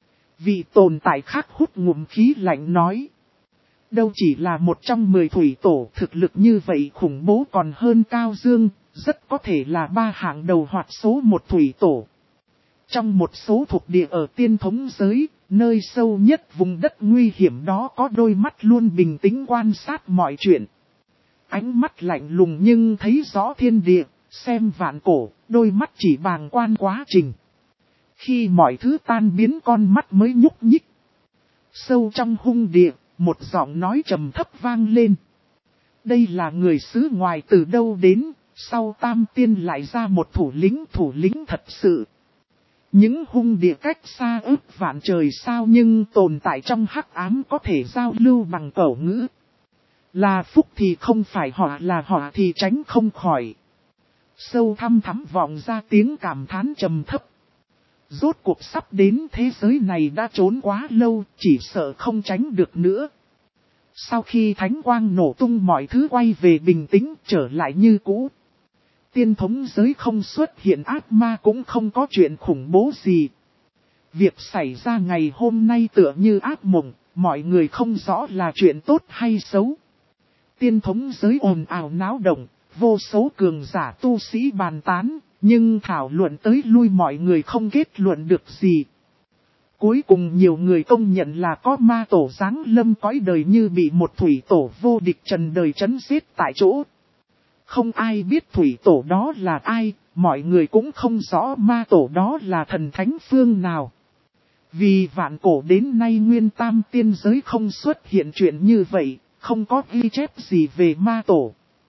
Vị tồn tại khác hút ngụm khí lạnh nói. Đâu chỉ là một trong 10 thủy tổ, thực lực như vậy khủng bố còn hơn Cao Dương, rất có thể là 3 hạng đầu hoặc số 1 thủy tổ. Trong một số thuộc địa ở tiên thống giới, nơi sâu nhất vùng đất nguy hiểm đó có đôi mắt luôn bình tĩnh quan sát mọi chuyện. Ánh mắt lạnh lùng nhưng thấy rõ thiên địa, xem vạn cổ, đôi mắt chỉ bàng quan quá trình. Khi mọi thứ tan biến con mắt mới nhúc nhích. Sâu trong hung địa, một giọng nói trầm thấp vang lên. Đây là người xứ ngoài từ đâu đến, sau Tam Tiên lại ra một thủ lĩnh thật sự. Những hung địa cách xa ước vạn trời sao nhưng tồn tại trong hắc ám có thể giao lưu bằng cẩu ngữ. Là phúc thì không phải họ, là họ thì tránh không khỏi. Sâu thăm thắm vọng ra tiếng cảm thán trầm thấp. Rốt cuộc sắp đến thế giới này đã trốn quá lâu, chỉ sợ không tránh được nữa. Sau khi thánh quang nổ tung mọi thứ quay về bình tĩnh trở lại như cũ. Tiên thống giới không xuất hiện ác ma cũng không có chuyện khủng bố gì. Việc xảy ra ngày hôm nay tựa như ác mộng, mọi người không rõ là chuyện tốt hay xấu. Tiên thống giới ồn ào náo động, vô số cường giả tu sĩ bàn tán, nhưng thảo luận tới lui mọi người không kết luận được gì. Cuối cùng nhiều người công nhận là có ma tổ giáng lâm cõi đời như bị một thủy tổ vô địch trần đời trấn giết tại chỗ. Không ai biết thủy tổ đó là ai, mọi người cũng không rõ ma tổ đó là thần thánh phương nào. Vì vạn cổ đến nay nguyên tam tiên giới không xuất hiện chuyện như vậy, không có ghi chép gì về ma tổ.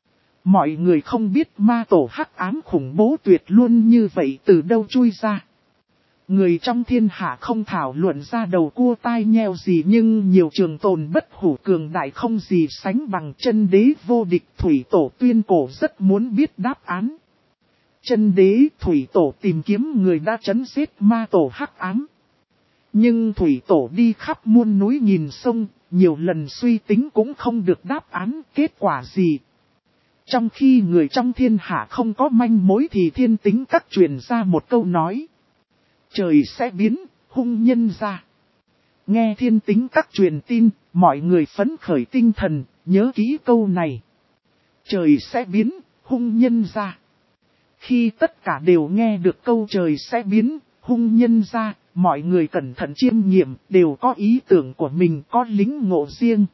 Mọi người không biết ma tổ hắc ám khủng bố tuyệt luôn như vậy từ đâu chui ra. Người trong thiên hạ không thảo luận ra đầu cua tai nheo gì nhưng nhiều trường tồn bất hủ cường đại không gì sánh bằng chân đế vô địch thủy tổ tuyên cổ rất muốn biết đáp án. Chân đế thủy tổ tìm kiếm người đã trấn giết ma tổ hắc ám. Nhưng thủy tổ đi khắp muôn núi nghìn sông, nhiều lần suy tính cũng không được đáp án kết quả gì. Trong khi người trong thiên hạ không có manh mối thì thiên tính các truyền ra một câu nói. Trời sẽ biến, hung nhân ra. Nghe thiên tính các truyền tin, mọi người phấn khởi tinh thần, nhớ kỹ câu này. Trời sẽ biến, hung nhân ra. Khi tất cả đều nghe được câu trời sẽ biến, hung nhân ra, mọi người cẩn thận chiêm nghiệm, đều có ý tưởng của mình, có lính ngộ riêng.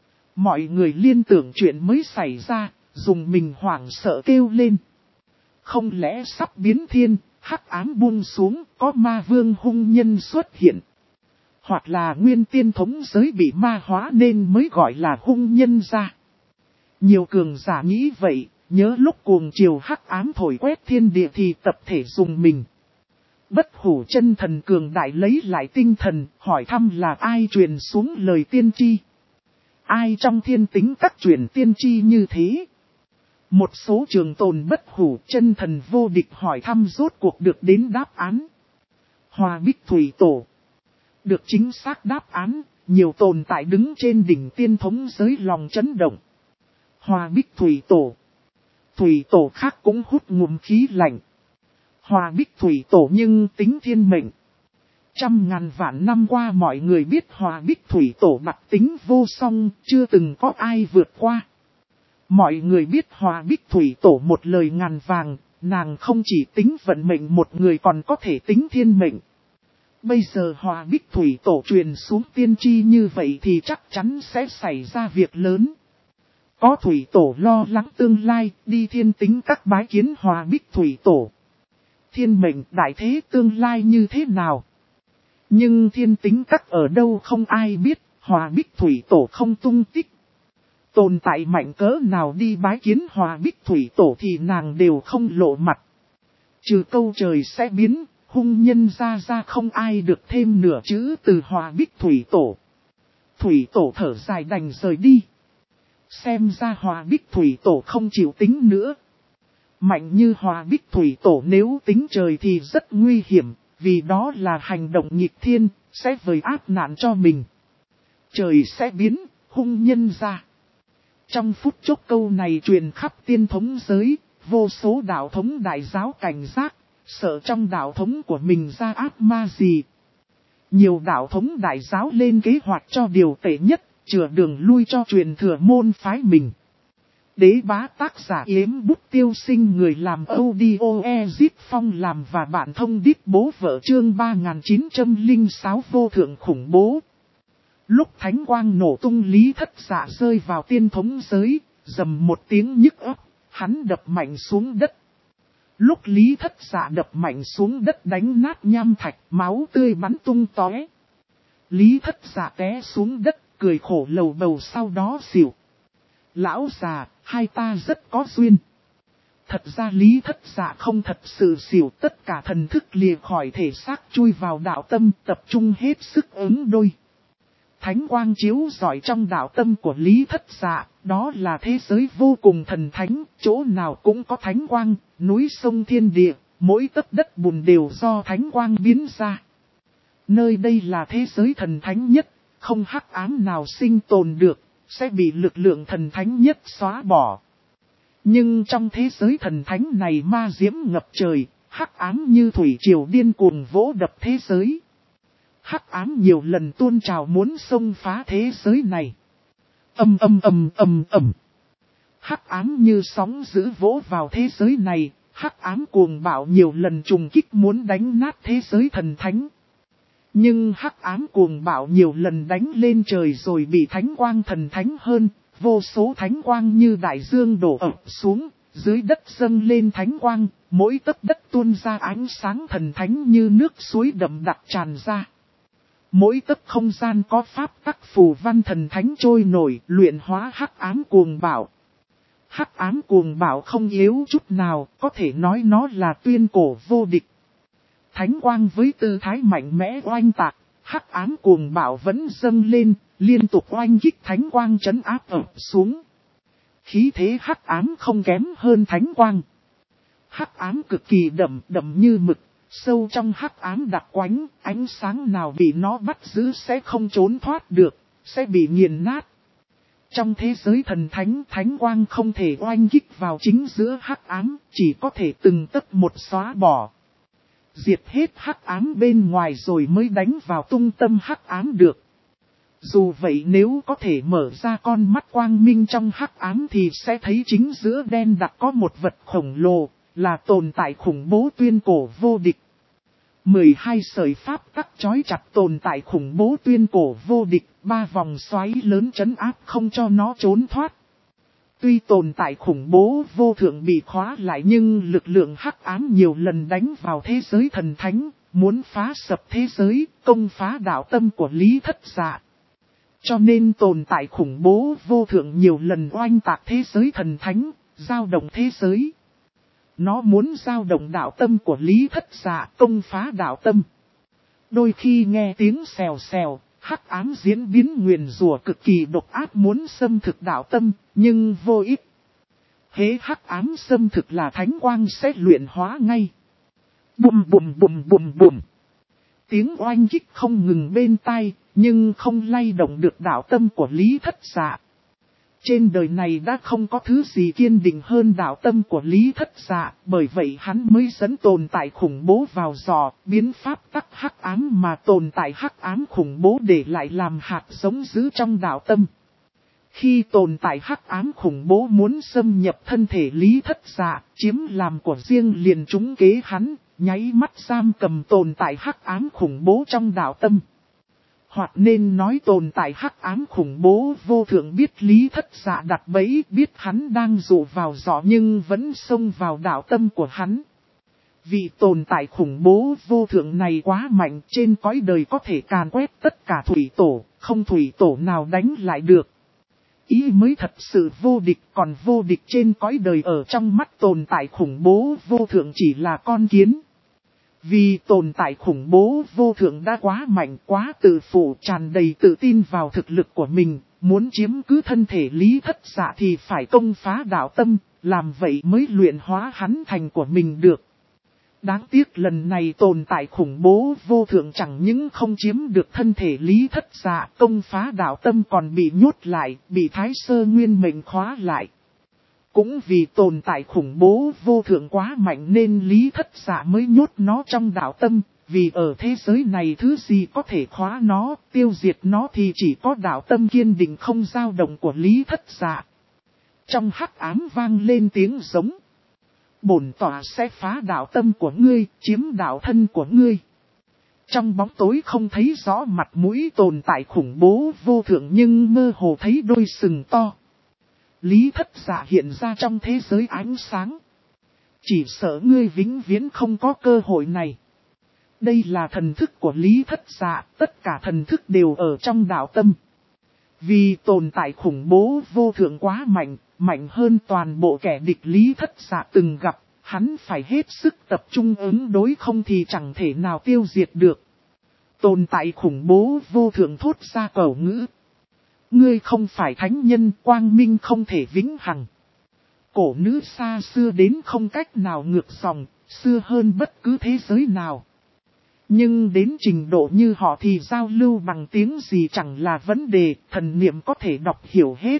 Mọi người liên tưởng chuyện mới xảy ra, dùng mình hoảng sợ kêu lên. Không lẽ sắp biến thiên, hắc ám buông xuống, có ma vương hung nhân xuất hiện. Hoặc là nguyên tiên thống giới bị ma hóa nên mới gọi là hung nhân ra. Nhiều cường giả nghĩ vậy, nhớ lúc cuồng chiều hắc ám thổi quét thiên địa thì tập thể dùng mình. Bất hủ chân thần cường đại lấy lại tinh thần, hỏi thăm là ai truyền xuống lời tiên tri. Ai trong thiên tính các truyền tiên tri như thế? Một số trường tồn bất hủ chân thần vô địch hỏi thăm rốt cuộc được đến đáp án. Hoa Bích Thủy Tổ. Được chính xác đáp án, nhiều tồn tại đứng trên đỉnh tiên thống giới lòng chấn động. Hoa Bích Thủy Tổ. Thủy Tổ khác cũng hút ngụm khí lạnh. Hoa Bích Thủy Tổ nhưng tính thiên mệnh. Trăm ngàn vạn năm qua mọi người biết Hoa Bích Thủy Tổ đặc tính vô song, chưa từng có ai vượt qua. Mọi người biết Hoa Bích Thủy Tổ một lời ngàn vàng, nàng không chỉ tính vận mệnh một người còn có thể tính thiên mệnh. Bây giờ Hoa Bích Thủy Tổ truyền xuống tiên tri như vậy thì chắc chắn sẽ xảy ra việc lớn. Có Thủy Tổ lo lắng tương lai, đi thiên tính các bái kiến Hoa Bích Thủy Tổ. Thiên mệnh đại thế tương lai như thế nào? Nhưng thiên tính các ở đâu không ai biết, Hoa Bích Thủy Tổ không tung tích. Tồn tại mạnh cỡ nào đi bái kiến Hoa Bích Thủy Tổ thì nàng đều không lộ mặt. Trừ câu trời sẽ biến, hung nhân ra không ai được thêm nửa chữ từ Hoa Bích Thủy Tổ. Thủy Tổ thở dài đành rời đi. Xem ra Hoa Bích Thủy Tổ không chịu tính nữa. Mạnh như Hoa Bích Thủy Tổ nếu tính trời thì rất nguy hiểm, vì đó là hành động nghịch thiên, sẽ vời áp nạn cho mình. Trời sẽ biến, hung nhân ra. Trong phút chốc câu này truyền khắp tiên thống giới, vô số đạo thống đại giáo cảnh giác, sợ trong đạo thống của mình ra ác ma gì. Nhiều đạo thống đại giáo lên kế hoạch cho điều tệ nhất, chừa đường lui cho truyền thừa môn phái mình. Đế bá tác giả Yếm Bút Tiêu Sinh, người làm audio Ezip Phong làm và bản thông điệp bố vợ, chương 3906 vô thượng khủng bố. Lúc thánh quang nổ tung, Lý Thất Dạ rơi vào tiên thống giới, rầm một tiếng nhức óc, hắn đập mạnh xuống đất. Lúc Lý Thất Dạ đập mạnh xuống đất đánh nát nham thạch, máu tươi bắn tung tóe. Lý Thất Dạ té xuống đất, cười khổ lầu bầu, sau đó xỉu. Lão già, hai ta rất có duyên. Thật ra Lý Thất Dạ không thật sự xỉu, tất cả thần thức lìa khỏi thể xác chui vào đạo tâm, tập trung hết sức ứng đôi. Thánh quang chiếu rọi trong đạo tâm của Lý Thất Dạ, đó là thế giới vô cùng thần thánh, chỗ nào cũng có thánh quang, núi sông thiên địa, mỗi tấc đất bùn đều do thánh quang biến ra. Nơi đây là thế giới thần thánh nhất, không hắc ám nào sinh tồn được, sẽ bị lực lượng thần thánh nhất xóa bỏ. Nhưng trong thế giới thần thánh này ma diễm ngập trời, hắc ám như thủy triều điên cuồng vỗ đập thế giới. Hắc ám nhiều lần tuôn trào muốn xông phá thế giới này. Hắc ám như sóng dữ vỗ vào thế giới này, hắc ám cuồng bạo nhiều lần trùng kích muốn đánh nát thế giới thần thánh. Nhưng hắc ám cuồng bạo nhiều lần đánh lên trời rồi bị thánh quang thần thánh hơn, vô số thánh quang như đại dương đổ ập xuống, dưới đất dâng lên thánh quang, mỗi tấc đất tuôn ra ánh sáng thần thánh như nước suối đậm đặc tràn ra. Mỗi tấc không gian có pháp tắc phù văn thần thánh trôi nổi, luyện hóa hắc ám cuồng bạo. Hắc ám cuồng bạo không yếu chút nào, có thể nói nó là tuyên cổ vô địch. Thánh quang với tư thái mạnh mẽ oanh tạc, hắc ám cuồng bạo vẫn dâng lên, liên tục oanh kích thánh quang trấn áp ập xuống. Khí thế hắc ám không kém hơn thánh quang. Hắc ám cực kỳ đậm như mực, sâu trong hắc ám đặc quánh, ánh sáng nào bị nó bắt giữ sẽ không trốn thoát được, sẽ bị nghiền nát. Trong thế giới thần thánh, thánh quang không thể oanh kích vào chính giữa hắc ám, chỉ có thể từng tấc một xóa bỏ. Diệt hết hắc ám bên ngoài rồi mới đánh vào trung tâm hắc ám được. Dù vậy nếu có thể mở ra con mắt quang minh trong hắc ám thì sẽ thấy chính giữa đen đặc có một vật khổng lồ, là tồn tại khủng bố tuyên cổ vô địch. 12 sợi pháp tắc chói chặt tồn tại khủng bố tuyên cổ vô địch, 3 vòng xoáy lớn trấn áp không cho nó trốn thoát. Tuy tồn tại khủng bố vô thượng bị khóa lại nhưng lực lượng hắc ám nhiều lần đánh vào thế giới thần thánh, muốn phá sập thế giới, công phá đạo tâm của Lý Thất Dạ. Cho nên tồn tại khủng bố vô thượng nhiều lần oanh tạc thế giới thần thánh, dao động thế giới. Nó muốn dao động đạo tâm của Lý Thất Dạ, công phá đạo tâm. Đôi khi nghe tiếng xèo xèo, hắc ám diễn biến nguyền rủa cực kỳ độc ác muốn xâm thực đạo tâm, nhưng vô ích. Hễ hắc ám xâm thực là thánh quang sẽ luyện hóa ngay. Bùm bùm bùm bùm bùm. Tiếng oanh kích không ngừng bên tai, nhưng không lay động được đạo tâm của Lý Thất Dạ. Trên đời này đã không có thứ gì kiên định hơn đạo tâm của Lý Thất Dạ, bởi vậy hắn mới dẫn tồn tại khủng bố vào giò, biến pháp tắc hắc ám mà tồn tại hắc ám khủng bố để lại làm hạt giống giữ trong đạo tâm. Khi tồn tại hắc ám khủng bố muốn xâm nhập thân thể Lý Thất Dạ, chiếm làm của riêng liền trúng kế hắn, nháy mắt giam cầm tồn tại hắc ám khủng bố trong đạo tâm. Hoặc nên nói tồn tại hắc ám khủng bố vô thượng biết Lý Thất Dạ đặt bẫy, biết hắn đang dụ vào giỏ nhưng vẫn xông vào đạo tâm của hắn. Vì tồn tại khủng bố vô thượng này quá mạnh, trên cõi đời có thể càn quét tất cả thủy tổ, không thủy tổ nào đánh lại được. Ý mới thật sự vô địch, còn vô địch trên cõi đời ở trong mắt tồn tại khủng bố vô thượng chỉ là con kiến. Vì tồn tại khủng bố vô thượng đã quá mạnh, quá tự phụ, tràn đầy tự tin vào thực lực của mình, muốn chiếm cứ thân thể Lý Thất Dạ thì phải công phá đạo tâm, làm vậy mới luyện hóa hắn thành của mình được. Đáng tiếc lần này tồn tại khủng bố vô thượng chẳng những không chiếm được thân thể Lý Thất Dạ, công phá đạo tâm còn bị nhốt lại, bị Thái Sơ Nguyên Mệnh khóa lại. Cũng vì tồn tại khủng bố vô thượng quá mạnh nên Lý Thất Dạ mới nhốt nó trong đạo tâm, vì ở thế giới này thứ gì có thể khóa nó, tiêu diệt nó thì chỉ có đạo tâm kiên định không dao động của Lý Thất Dạ. Trong hắc ám vang lên tiếng giống. Bổn tỏa sẽ phá đạo tâm của ngươi, chiếm đạo thân của ngươi. Trong bóng tối không thấy rõ mặt mũi tồn tại khủng bố vô thượng nhưng mơ hồ thấy đôi sừng to. Lý Thất Dạ hiện ra trong thế giới ánh sáng. Chỉ sợ ngươi vĩnh viễn không có cơ hội này. Đây là thần thức của Lý Thất Dạ, tất cả thần thức đều ở trong đạo tâm. Vì tồn tại khủng bố vô thượng quá mạnh, mạnh hơn toàn bộ kẻ địch Lý Thất Dạ từng gặp, hắn phải hết sức tập trung ứng đối không thì chẳng thể nào tiêu diệt được. Tồn tại khủng bố vô thượng thốt ra cầu ngữ. Ngươi không phải thánh nhân, quang minh không thể vĩnh hằng. Cổ nữ xa xưa đến không cách nào ngược dòng, xưa hơn bất cứ thế giới nào. Nhưng đến trình độ như họ thì giao lưu bằng tiếng gì chẳng là vấn đề, thần niệm có thể đọc hiểu hết.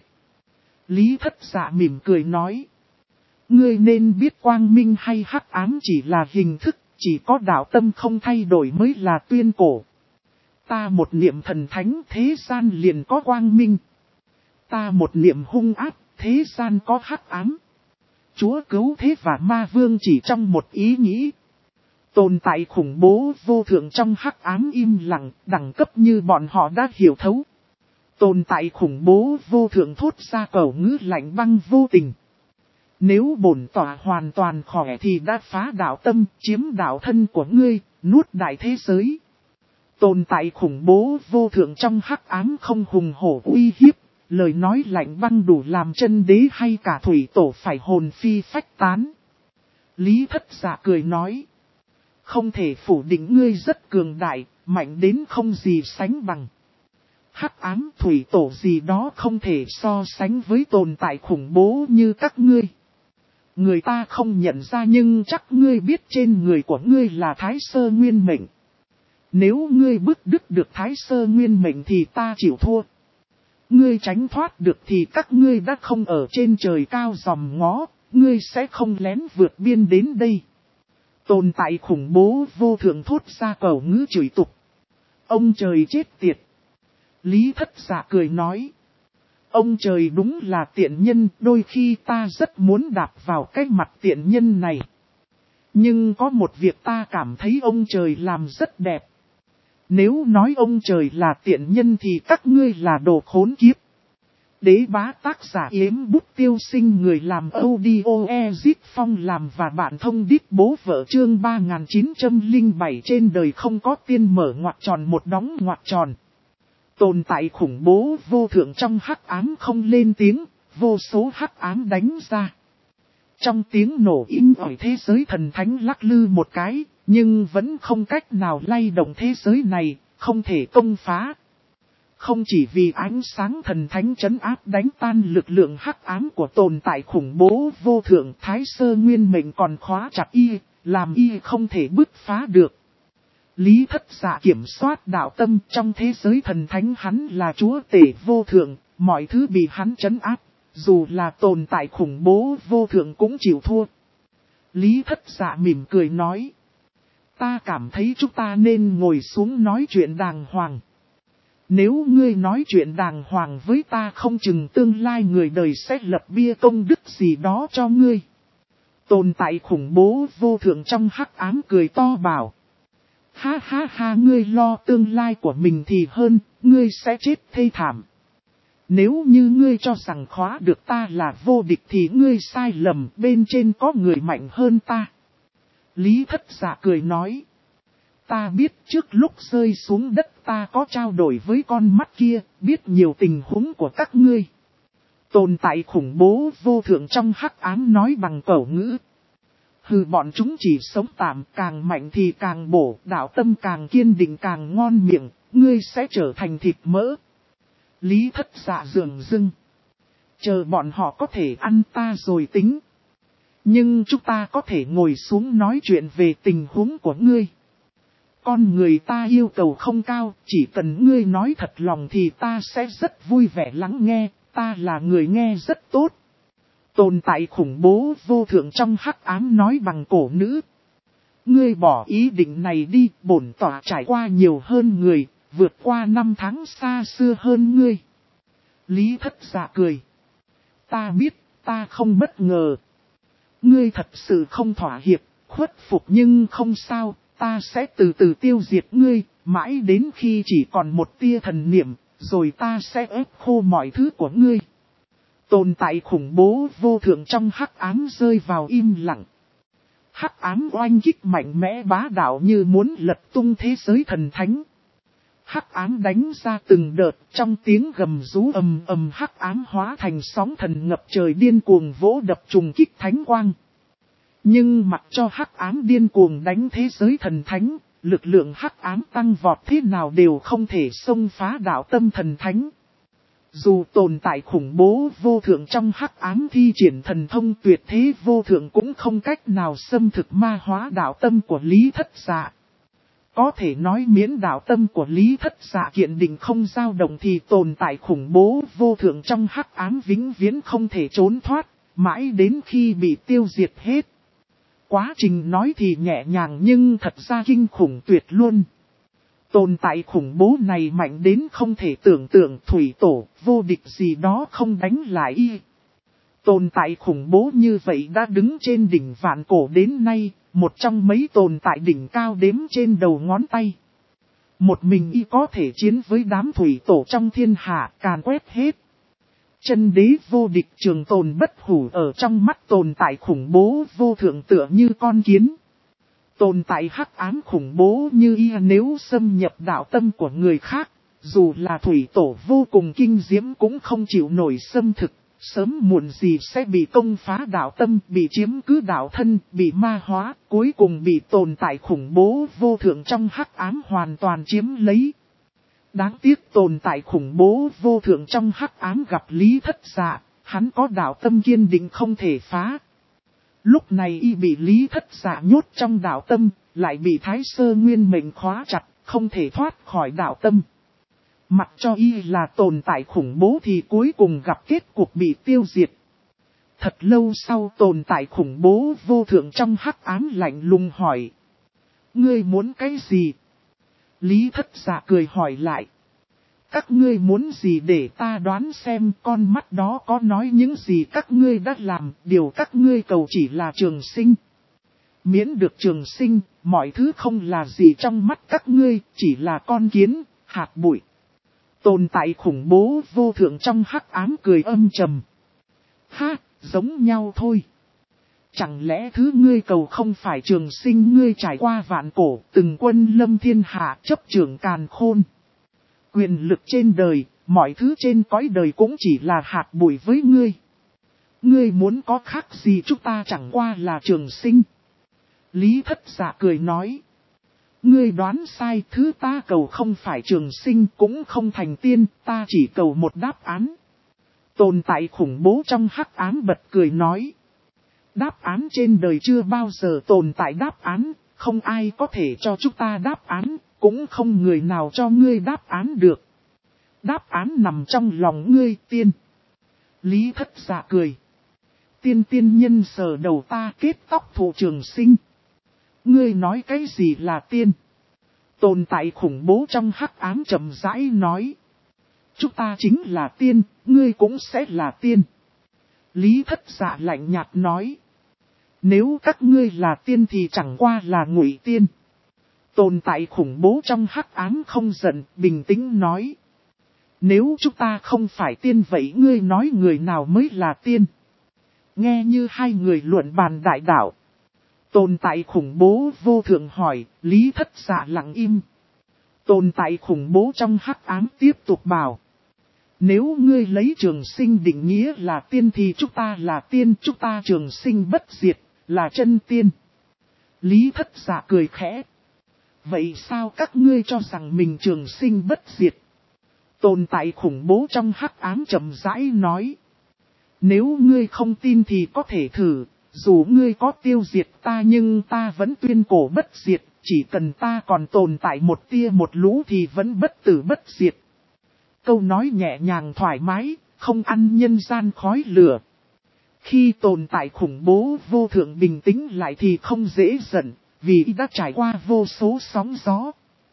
Lý Thất Dạ mỉm cười nói. Ngươi nên biết quang minh hay hắc ám chỉ là hình thức, chỉ có đạo tâm không thay đổi mới là tuyên cổ. Ta một niệm thần thánh thế gian liền có quang minh. Ta một niệm hung ác thế gian có hắc ám. Chúa cứu thế và ma vương chỉ trong một ý nghĩ. Tồn tại khủng bố vô thượng trong hắc ám im lặng, đẳng cấp như bọn họ đã hiểu thấu. Tồn tại khủng bố vô thượng thốt ra cầu ngữ lạnh băng vô tình. Nếu bổn tỏa hoàn toàn khỏe thì đã phá đạo tâm, chiếm đạo thân của ngươi, nuốt đại thế giới. Tồn tại khủng bố vô thượng trong hắc ám không hùng hổ uy hiếp, lời nói lạnh băng đủ làm chân đế hay cả thủy tổ phải hồn phi phách tán. Lý Thất Dạ cười nói. Không thể phủ định ngươi rất cường đại, mạnh đến không gì sánh bằng. Hắc ám thủy tổ gì đó không thể so sánh với tồn tại khủng bố như các ngươi. Người ta không nhận ra nhưng chắc ngươi biết trên người của ngươi là Thái Sơ Nguyên Mệnh. Nếu ngươi bứt đứt được Thái Sơ Nguyên Mệnh thì ta chịu thua. Ngươi tránh thoát được thì các ngươi đã không ở trên trời cao dòm ngó, ngươi sẽ không lén vượt biên đến đây. Tồn tại khủng bố vô thượng thốt ra cầu ngữ chửi tục. Ông trời chết tiệt. Lý Thất Dạ cười nói. Ông trời đúng là tiện nhân, đôi khi ta rất muốn đạp vào cái mặt tiện nhân này. Nhưng có một việc ta cảm thấy ông trời làm rất đẹp. Nếu nói ông trời là tiện nhân thì các ngươi là đồ khốn kiếp. Đế bá tác giả Yếm Bút Tiêu Sinh người làm audio Ezit Phong làm và bạn thông đít bố vợ chương 3907 trên đời không có tiên mở ngoặc tròn một đóng ngoặc tròn. Tồn tại khủng bố vô thượng trong hắc ám không lên tiếng, vô số hắc ám đánh ra. Trong tiếng nổ inh ỏi thế giới thần thánh lắc lư một cái, nhưng vẫn không cách nào lay động thế giới này, không thể công phá. Không chỉ vì ánh sáng thần thánh trấn áp đánh tan lực lượng hắc ám của tồn tại khủng bố vô thượng Thái Sơ Nguyên Mệnh còn khóa chặt y, làm y không thể bứt phá được. Lý Thất Dạ kiểm soát đạo tâm trong thế giới thần thánh hắn là chúa tể vô thượng, mọi thứ bị hắn trấn áp, dù là tồn tại khủng bố vô thượng cũng chịu thua. Lý Thất Dạ mỉm cười nói. Ta cảm thấy chúng ta nên ngồi xuống nói chuyện đàng hoàng. Nếu ngươi nói chuyện đàng hoàng với ta không chừng tương lai người đời sẽ lập bia công đức gì đó cho ngươi. Tồn tại khủng bố vô thượng trong hắc ám cười to bảo. Ha ha ha ngươi lo tương lai của mình thì hơn, ngươi sẽ chết thê thảm. Nếu như ngươi cho rằng khóa được ta là vô địch thì ngươi sai lầm, bên trên có người mạnh hơn ta. Lý Thất Dạ cười nói. Ta biết trước lúc rơi xuống đất ta có trao đổi với con mắt kia, biết nhiều tình huống của các ngươi. Tồn tại khủng bố vô thượng trong hắc ám nói bằng cẩu ngữ. Hừ bọn chúng chỉ sống tạm, càng mạnh thì càng bổ, đạo tâm càng kiên định càng ngon miệng, ngươi sẽ trở thành thịt mỡ. Lý Thất Dạ dường dưng. Chờ bọn họ có thể ăn ta rồi tính. Nhưng chúng ta có thể ngồi xuống nói chuyện về tình huống của ngươi. Con người ta yêu cầu không cao, chỉ cần ngươi nói thật lòng thì ta sẽ rất vui vẻ lắng nghe, ta là người nghe rất tốt. Tồn tại khủng bố vô thượng trong hắc ám nói bằng cổ nữ. Ngươi bỏ ý định này đi, bổn tỏa trải qua nhiều hơn người, vượt qua năm tháng xa xưa hơn ngươi. Lý Thất Dạ cười. Ta biết, ta không bất ngờ. Ngươi thật sự không thỏa hiệp, khuất phục nhưng không sao, ta sẽ từ từ tiêu diệt ngươi, mãi đến khi chỉ còn một tia thần niệm, rồi ta sẽ ép khô mọi thứ của ngươi. Tồn tại khủng bố vô thượng trong hắc ám rơi vào im lặng. Hắc ám oanh kích mạnh mẽ bá đạo như muốn lật tung thế giới thần thánh. Hắc ám đánh ra từng đợt, trong tiếng gầm rú ầm ầm, hắc ám hóa thành sóng thần ngập trời điên cuồng vỗ đập trùng kích thánh quang. Nhưng mặc cho hắc ám điên cuồng đánh thế giới thần thánh, lực lượng hắc ám tăng vọt thế nào đều không thể xông phá đạo tâm thần thánh. Dù tồn tại khủng bố vô thượng trong hắc ám thi triển thần thông tuyệt thế vô thượng cũng không cách nào xâm thực ma hóa đạo tâm của Lý Thất Dạ. Có thể nói miễn đạo tâm của Lý Thất Dạ kiện định không dao động thì tồn tại khủng bố vô thượng trong hắc ám vĩnh viễn không thể trốn thoát, mãi đến khi bị tiêu diệt hết. Quá trình nói thì nhẹ nhàng nhưng thật ra kinh khủng tuyệt luôn. Tồn tại khủng bố này mạnh đến không thể tưởng tượng, thủy tổ, vô địch gì đó không đánh lại y. Tồn tại khủng bố như vậy đã đứng trên đỉnh vạn cổ đến nay, một trong mấy tồn tại đỉnh cao đếm trên đầu ngón tay. Một mình y có thể chiến với đám thủy tổ trong thiên hạ, càn quét hết. Chân đế vô địch, trường tồn bất hủ, ở trong mắt tồn tại khủng bố vô thượng tựa như con kiến. Tồn tại hắc ám khủng bố như y nếu xâm nhập đạo tâm của người khác, dù là thủy tổ vô cùng kinh diễm cũng không chịu nổi xâm thực, sớm muộn gì sẽ bị công phá đạo tâm, bị chiếm cứ đạo thân, bị ma hóa, cuối cùng bị tồn tại khủng bố vô thượng trong hắc ám hoàn toàn chiếm lấy. Đáng tiếc tồn tại khủng bố vô thượng trong hắc ám gặp Lý Thất Dạ, hắn có đạo tâm kiên định không thể phá. Lúc này y bị Lý Thất Dạ nhốt trong đạo tâm, lại bị Thái Sơ Nguyên mệnh khóa chặt, không thể thoát khỏi đạo tâm. Mặc cho y là tồn tại khủng bố thì cuối cùng gặp kết cục bị tiêu diệt. Thật lâu sau tồn tại khủng bố vô thượng trong hắc ám lạnh lùng hỏi. Ngươi muốn cái gì? Lý Thất Dạ cười hỏi lại. Các ngươi muốn gì để ta đoán xem, con mắt đó có nói những gì các ngươi đã làm, điều các ngươi cầu chỉ là trường sinh. Miễn được trường sinh, mọi thứ không là gì trong mắt các ngươi, chỉ là con kiến, hạt bụi. Tồn tại khủng bố vô thượng trong hắc ám cười âm trầm. Ha, giống nhau thôi. Chẳng lẽ thứ ngươi cầu không phải trường sinh? Ngươi trải qua vạn cổ, từng quân lâm thiên hạ, chấp trưởng càn khôn. Quyền lực trên đời, mọi thứ trên cõi đời cũng chỉ là hạt bụi với ngươi. Ngươi muốn có khác gì, chúng ta chẳng qua là trường sinh. Lý Thất Dạ cười nói. Ngươi đoán sai, thứ ta cầu không phải trường sinh cũng không thành tiên, ta chỉ cầu một đáp án. Tồn tại khủng bố trong hắc ám bật cười nói. Đáp án trên đời chưa bao giờ tồn tại đáp án, không ai có thể cho chúng ta đáp án, cũng không người nào cho ngươi đáp án được. Đáp án nằm trong lòng ngươi, tiên. Lý Thất Dạ cười. Tiên nhân sờ đầu ta kết tóc thụ trường sinh. Ngươi nói cái gì là tiên? Tồn tại khủng bố trong hắc ám chậm rãi nói. Chúng ta chính là tiên, ngươi cũng sẽ là tiên. Lý Thất Dạ lạnh nhạt nói. Nếu các ngươi là tiên thì chẳng qua là ngụy tiên. Tồn tại khủng bố trong hắc ám không giận, bình tĩnh nói. Nếu chúng ta không phải tiên vậy ngươi nói người nào mới là tiên? Nghe như hai người luận bàn đại đạo. Tồn tại khủng bố vô thượng hỏi, Lý Thất Dạ lặng im. Tồn tại khủng bố trong hắc ám tiếp tục bảo. Nếu ngươi lấy trường sinh định nghĩa là tiên thì chúng ta là tiên, chúng ta trường sinh bất diệt, là chân tiên. Lý Thất Dạ cười khẽ. Vậy sao các ngươi cho rằng mình trường sinh bất diệt? Tồn tại khủng bố trong hắc ám chậm rãi nói. Nếu ngươi không tin thì có thể thử, dù ngươi có tiêu diệt ta nhưng ta vẫn tuyên cổ bất diệt, chỉ cần ta còn tồn tại một tia một lũ thì vẫn bất tử bất diệt. Câu nói nhẹ nhàng thoải mái, không ăn nhân gian khói lửa. Khi tồn tại khủng bố vô thượng bình tĩnh lại thì không dễ giận, vì đã trải qua vô số sóng gió.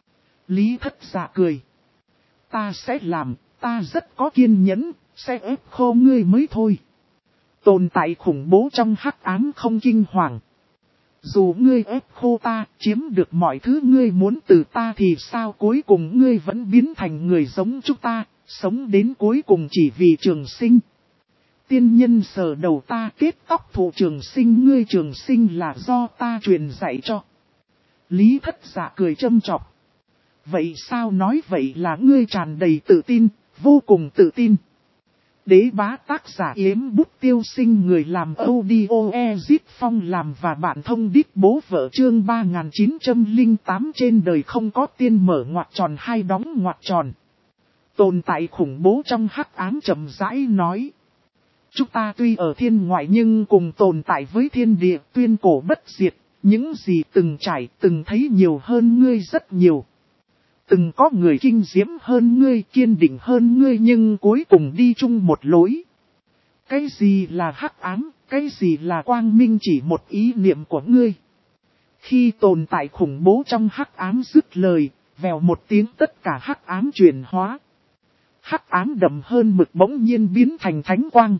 Lý Thất Dạ cười. Ta sẽ làm, ta rất có kiên nhẫn, sẽ ép khô ngươi mới thôi. Tồn tại khủng bố trong hắc ám không kinh hoàng. Dù ngươi ép khô ta, chiếm được mọi thứ ngươi muốn từ ta thì sao cuối cùng ngươi vẫn biến thành người giống chúng ta, sống đến cuối cùng chỉ vì trường sinh. Tiên nhân sờ đầu ta kết tóc thủ trường sinh, ngươi trường sinh là do ta truyền dạy cho. Lý Thất Dạ cười châm chọc. Vậy sao nói vậy là ngươi tràn đầy tự tin, vô cùng tự tin. Đế bá tác giả Yếm Bút Tiêu Sinh, người làm audio Ezit Phong làm và bạn thông đít bố vợ, chương 3908 trên đời không có tiên, mở ngoặc tròn hai đóng ngoặc tròn. Tồn tại khủng bố trong hắc ám chậm rãi nói. Chúng ta tuy ở thiên ngoại nhưng cùng tồn tại với thiên địa, tuyên cổ bất diệt, những gì từng trải từng thấy nhiều hơn ngươi rất nhiều. Từng có người kinh diễm hơn ngươi, kiên định hơn ngươi nhưng cuối cùng đi chung một lối. Cái gì là hắc ám, cái gì là quang minh chỉ một ý niệm của ngươi. Khi tồn tại khủng bố trong hắc ám dứt lời, vèo một tiếng tất cả hắc ám chuyển hóa. Hắc ám đậm hơn mực bỗng nhiên biến thành thánh quang.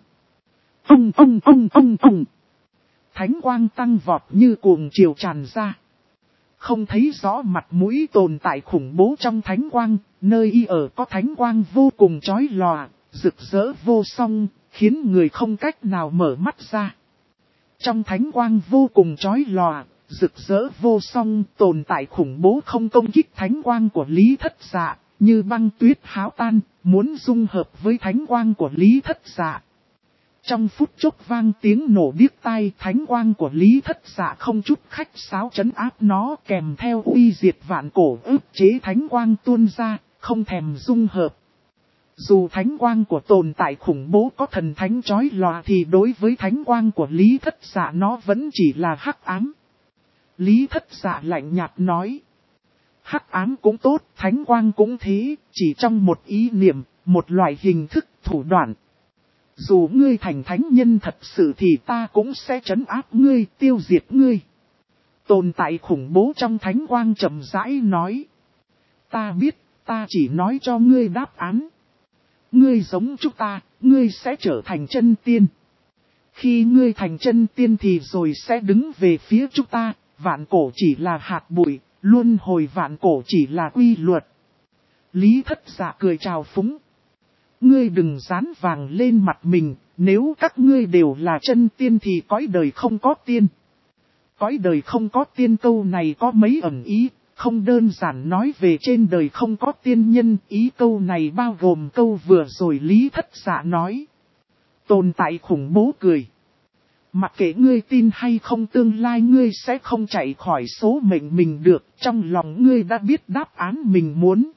Thánh quang tăng vọt như cuồng triều tràn ra. Không thấy rõ mặt mũi tồn tại khủng bố trong thánh quang, nơi y ở có thánh quang vô cùng chói lòa, rực rỡ vô song, khiến người không cách nào mở mắt ra. Trong thánh quang vô cùng chói lòa, rực rỡ vô song, tồn tại khủng bố không công kích thánh quang của Lý Thất Dạ, như băng tuyết háo tan, muốn dung hợp với thánh quang của Lý Thất Dạ. Trong phút chốc vang tiếng nổ điếc tai, thánh quang của Lý Thất Dạ không chút khách sáo trấn áp nó, kèm theo uy diệt vạn cổ ức chế thánh quang tuôn ra, không thèm dung hợp. Dù thánh quang của tồn tại khủng bố có thần thánh chói lòa thì đối với thánh quang của Lý Thất Dạ nó vẫn chỉ là hắc ám. Lý Thất Dạ lạnh nhạt nói. Hắc ám cũng tốt, thánh quang cũng thế, chỉ trong một ý niệm, một loại hình thức thủ đoạn. Dù ngươi thành thánh nhân thật sự thì ta cũng sẽ trấn áp ngươi, tiêu diệt ngươi. Tồn tại khủng bố trong thánh quang chậm rãi nói. Ta biết, ta chỉ nói cho ngươi đáp án. Ngươi giống chúng ta, ngươi sẽ trở thành chân tiên. Khi ngươi thành chân tiên thì rồi sẽ đứng về phía chúng ta, vạn cổ chỉ là hạt bụi, luân hồi vạn cổ chỉ là quy luật. Lý Thất Dạ cười chào phúng. Ngươi đừng dán vàng lên mặt mình, nếu các ngươi đều là chân tiên thì cõi đời không có tiên. Cõi đời không có tiên câu này có mấy ẩn ý, không đơn giản nói về trên đời không có tiên nhân, ý câu này bao gồm câu vừa rồi Lý Thất Dạ nói. Tồn tại khủng bố cười. Mặc kệ ngươi tin hay không, tương lai ngươi sẽ không chạy khỏi số mệnh mình được, trong lòng ngươi đã biết đáp án mình muốn.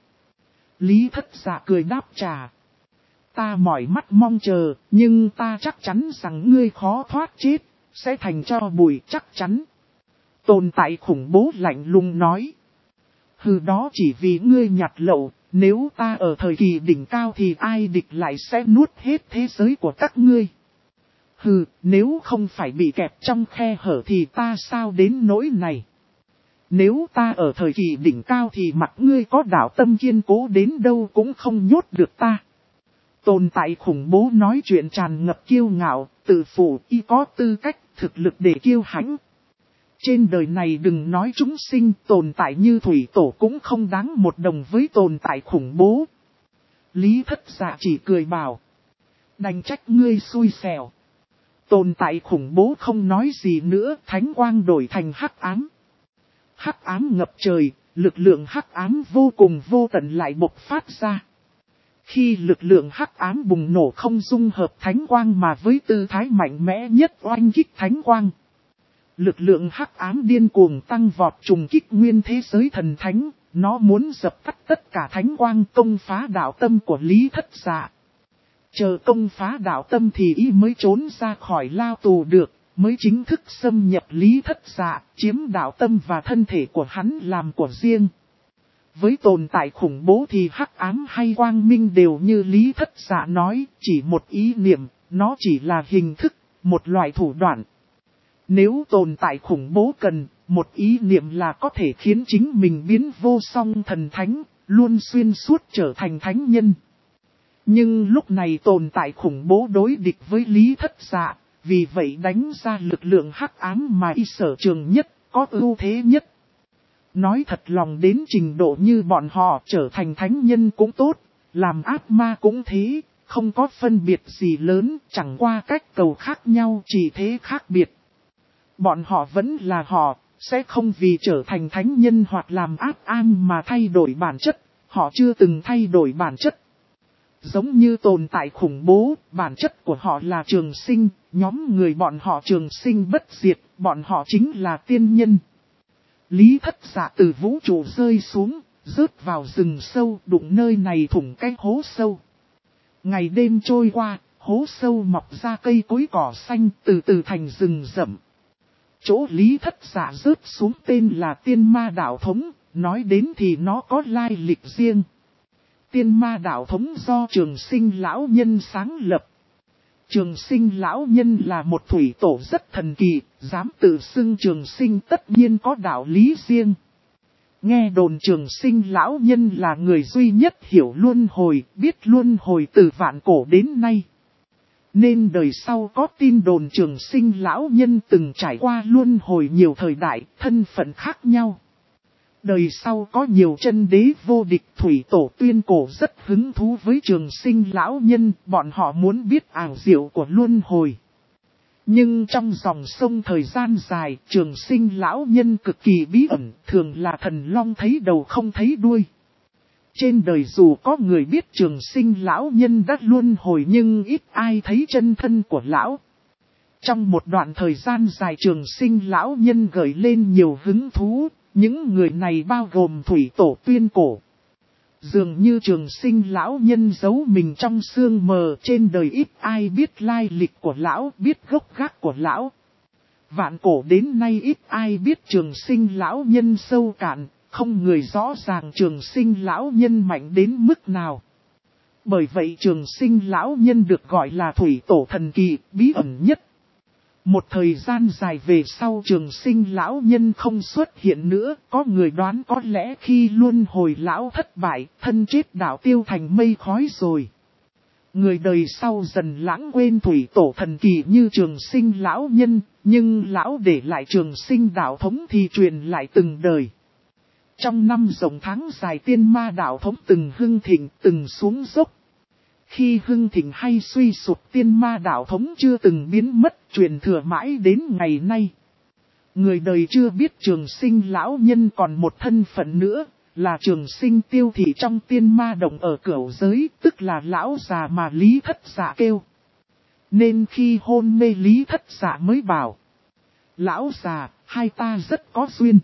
Lý Thất Dạ cười đáp trả. Ta mỏi mắt mong chờ, nhưng ta chắc chắn rằng ngươi khó thoát chết, sẽ thành tro bụi chắc chắn. Tồn tại khủng bố lạnh lùng nói. Hừ, đó chỉ vì ngươi nhặt lậu, nếu ta ở thời kỳ đỉnh cao thì ai địch lại sẽ nuốt hết thế giới của các ngươi. Hừ, nếu không phải bị kẹp trong khe hở thì ta sao đến nỗi này. Nếu ta ở thời kỳ đỉnh cao thì mặt ngươi có đạo tâm kiên cố đến đâu cũng không nhốt được ta. Tồn tại khủng bố nói chuyện tràn ngập kiêu ngạo, tự phụ y có tư cách, thực lực để kiêu hãnh. Trên đời này đừng nói chúng sinh, tồn tại như thủy tổ cũng không đáng một đồng với tồn tại khủng bố. Lý Thất Dạ chỉ cười bảo. Đành trách ngươi xui xẻo. Tồn tại khủng bố không nói gì nữa, thánh quang đổi thành hắc ám. Hắc ám ngập trời, lực lượng hắc ám vô cùng vô tận lại bộc phát ra. Khi lực lượng hắc ám bùng nổ không dung hợp thánh quang mà với tư thái mạnh mẽ nhất oanh kích thánh quang. Lực lượng hắc ám điên cuồng tăng vọt trùng kích nguyên thế giới thần thánh, nó muốn dập tắt tất cả thánh quang, công phá đạo tâm của Lý Thất Dạ. Chờ công phá đạo tâm thì y mới trốn ra khỏi lao tù được, mới chính thức xâm nhập Lý Thất Dạ, chiếm đạo tâm và thân thể của hắn làm của riêng. Với tồn tại khủng bố thì hắc ám hay quang minh đều như Lý Thất Dạ nói, chỉ một ý niệm, nó chỉ là hình thức, một loại thủ đoạn. Nếu tồn tại khủng bố cần, một ý niệm là có thể khiến chính mình biến vô song thần thánh, luôn xuyên suốt trở thành thánh nhân. Nhưng lúc này tồn tại khủng bố đối địch với Lý Thất Dạ, Vì vậy đánh ra lực lượng hắc ám mà y sở trường nhất, có ưu thế nhất. Nói thật lòng đến trình độ như bọn họ trở thành thánh nhân cũng tốt, làm ác ma cũng thế, không có phân biệt gì lớn, chẳng qua cách cầu khác nhau chỉ thế khác biệt. Bọn họ vẫn là họ, sẽ không vì trở thành thánh nhân hoặc làm ác am mà thay đổi bản chất, họ chưa từng thay đổi bản chất. Giống như tồn tại khủng bố, bản chất của họ là trường sinh, nhóm người bọn họ trường sinh bất diệt, bọn họ chính là tiên nhân. Lý Thất Dạ từ vũ trụ rơi xuống, rớt vào rừng sâu, đụng nơi này thủng cái hố sâu. Ngày đêm trôi qua, hố sâu mọc ra cây cối cỏ xanh từ từ thành rừng rậm. Chỗ Lý Thất Dạ rớt xuống tên là Tiên Ma Đạo Thống, nói đến thì nó có lai lịch riêng. Tiên Ma Đạo Thống do Trường Sinh Lão Nhân sáng lập. Trường Sinh Lão Nhân là một thủy tổ rất thần kỳ, dám tự xưng Trường Sinh tất nhiên có đạo lý riêng. Nghe đồn Trường Sinh Lão Nhân là người duy nhất hiểu luân hồi, biết luân hồi từ vạn cổ đến nay. Nên đời sau có tin đồn Trường Sinh Lão Nhân từng trải qua luân hồi nhiều thời đại, thân phận khác nhau. Đời sau có nhiều chân đế vô địch thủy tổ tuyên cổ rất hứng thú với Trường Sinh Lão Nhân, bọn họ muốn biết ảo diệu của luân hồi. Nhưng trong dòng sông thời gian dài, Trường Sinh Lão Nhân cực kỳ bí ẩn, thường là thần long thấy đầu không thấy đuôi. Trên đời dù có người biết Trường Sinh Lão Nhân đã luân hồi nhưng ít ai thấy chân thân của lão. Trong một đoạn thời gian dài Trường Sinh Lão Nhân gợi lên nhiều hứng thú, những người này bao gồm thủy tổ tuyên cổ. Dường như Trường Sinh Lão Nhân giấu mình trong sương mờ, trên đời ít ai biết lai lịch của lão, biết gốc gác của lão. Vạn cổ đến nay ít ai biết Trường Sinh Lão Nhân sâu cạn, không người rõ ràng Trường Sinh Lão Nhân mạnh đến mức nào. Bởi vậy Trường Sinh Lão Nhân được gọi là thủy tổ thần kỳ, bí ẩn nhất. Một thời gian dài về sau Trường Sinh Lão Nhân không xuất hiện nữa, có người đoán có lẽ khi luân hồi lão thất bại, thân chết đạo tiêu thành mây khói rồi. Người đời sau dần lãng quên thủy tổ thần kỳ như Trường Sinh Lão Nhân, nhưng lão để lại Trường Sinh Đạo Thống thì truyền lại từng đời. Trong năm rộng tháng dài Tiên Ma Đạo Thống từng hưng thịnh, từng xuống dốc. Khi hưng thịnh hay suy sụp Tiên Ma Đạo Thống chưa từng biến mất, truyền thừa mãi đến ngày nay. Người đời chưa biết Trường Sinh Lão Nhân còn một thân phận nữa, là Trường Sinh Tiêu Thị trong Tiên Ma Động ở cửu giới, tức là lão già mà Lý Thất Dạ kêu. Nên khi hôn mê Lý Thất Dạ mới bảo: lão già, hai ta rất có duyên.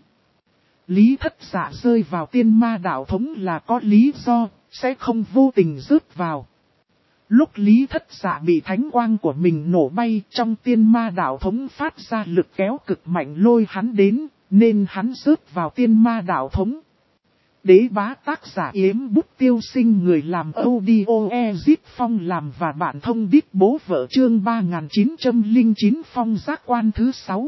Lý Thất Dạ rơi vào Tiên Ma Đạo Thống là có lý do, sẽ không vô tình rớt vào. Lúc Lý Thất Dạ bị thánh quang của mình nổ bay, trong Tiên Ma Đạo Thống phát ra lực kéo cực mạnh lôi hắn đến, nên hắn rớt vào Tiên Ma Đạo Thống. Đế bá tác giả Yếm Bút Tiêu Sinh, người làm audio Ezip Phong làm và bản thông đít bố vợ, chương 3909 phong giác quan thứ 6.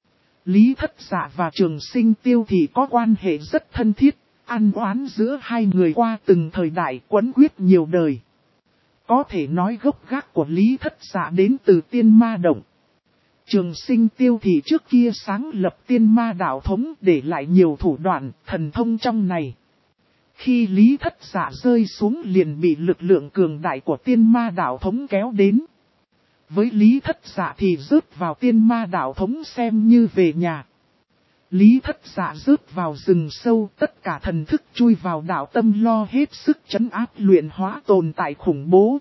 Lý Thất Dạ và Trường Sinh Tiêu Thị có quan hệ rất thân thiết, ăn oán giữa hai người qua từng thời đại quấn quyết nhiều đời. Có thể nói gốc gác của Lý Thất Dạ đến từ Tiên Ma Động. Trường Sinh Tiêu Thị trước kia sáng lập Tiên Ma Đạo Thống để lại nhiều thủ đoạn, thần thông trong này. Khi Lý Thất Dạ rơi xuống liền bị lực lượng cường đại của Tiên Ma Đạo Thống kéo đến. Với Lý Thất Dạ thì rớt vào Tiên Ma Đạo Thống xem như về nhà. Lý Thất Dạ rớt vào rừng sâu, tất cả thần thức chui vào đạo tâm lo hết sức trấn áp luyện hóa tồn tại khủng bố.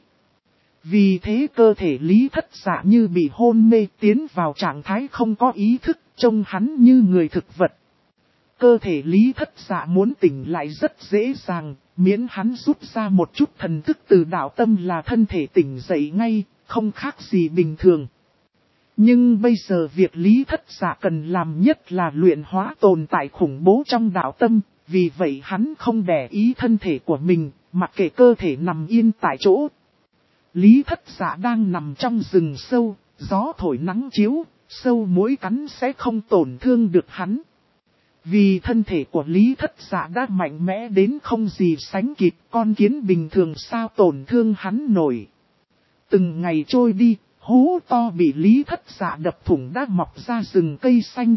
Vì thế cơ thể Lý Thất Dạ như bị hôn mê, tiến vào trạng thái không có ý thức, trông hắn như người thực vật. Cơ thể Lý Thất Dạ muốn tỉnh lại rất dễ dàng, miễn hắn rút ra một chút thần thức từ đạo tâm là thân thể tỉnh dậy ngay, không khác gì bình thường. Nhưng bây giờ việc Lý Thất Dạ cần làm nhất là luyện hóa tồn tại khủng bố trong đạo tâm, vì vậy hắn không để ý thân thể của mình, mặc kệ cơ thể nằm yên tại chỗ. Lý Thất Dạ đang nằm trong rừng sâu, gió thổi nắng chiếu, sâu muỗi cắn sẽ không tổn thương được hắn. Vì thân thể của Lý Thất Dạ đã mạnh mẽ đến không gì sánh kịp, con kiến bình thường sao tổn thương hắn nổi. Từng ngày trôi đi, Hố to bị Lý Thất Dạ đập thủng đã mọc ra rừng cây xanh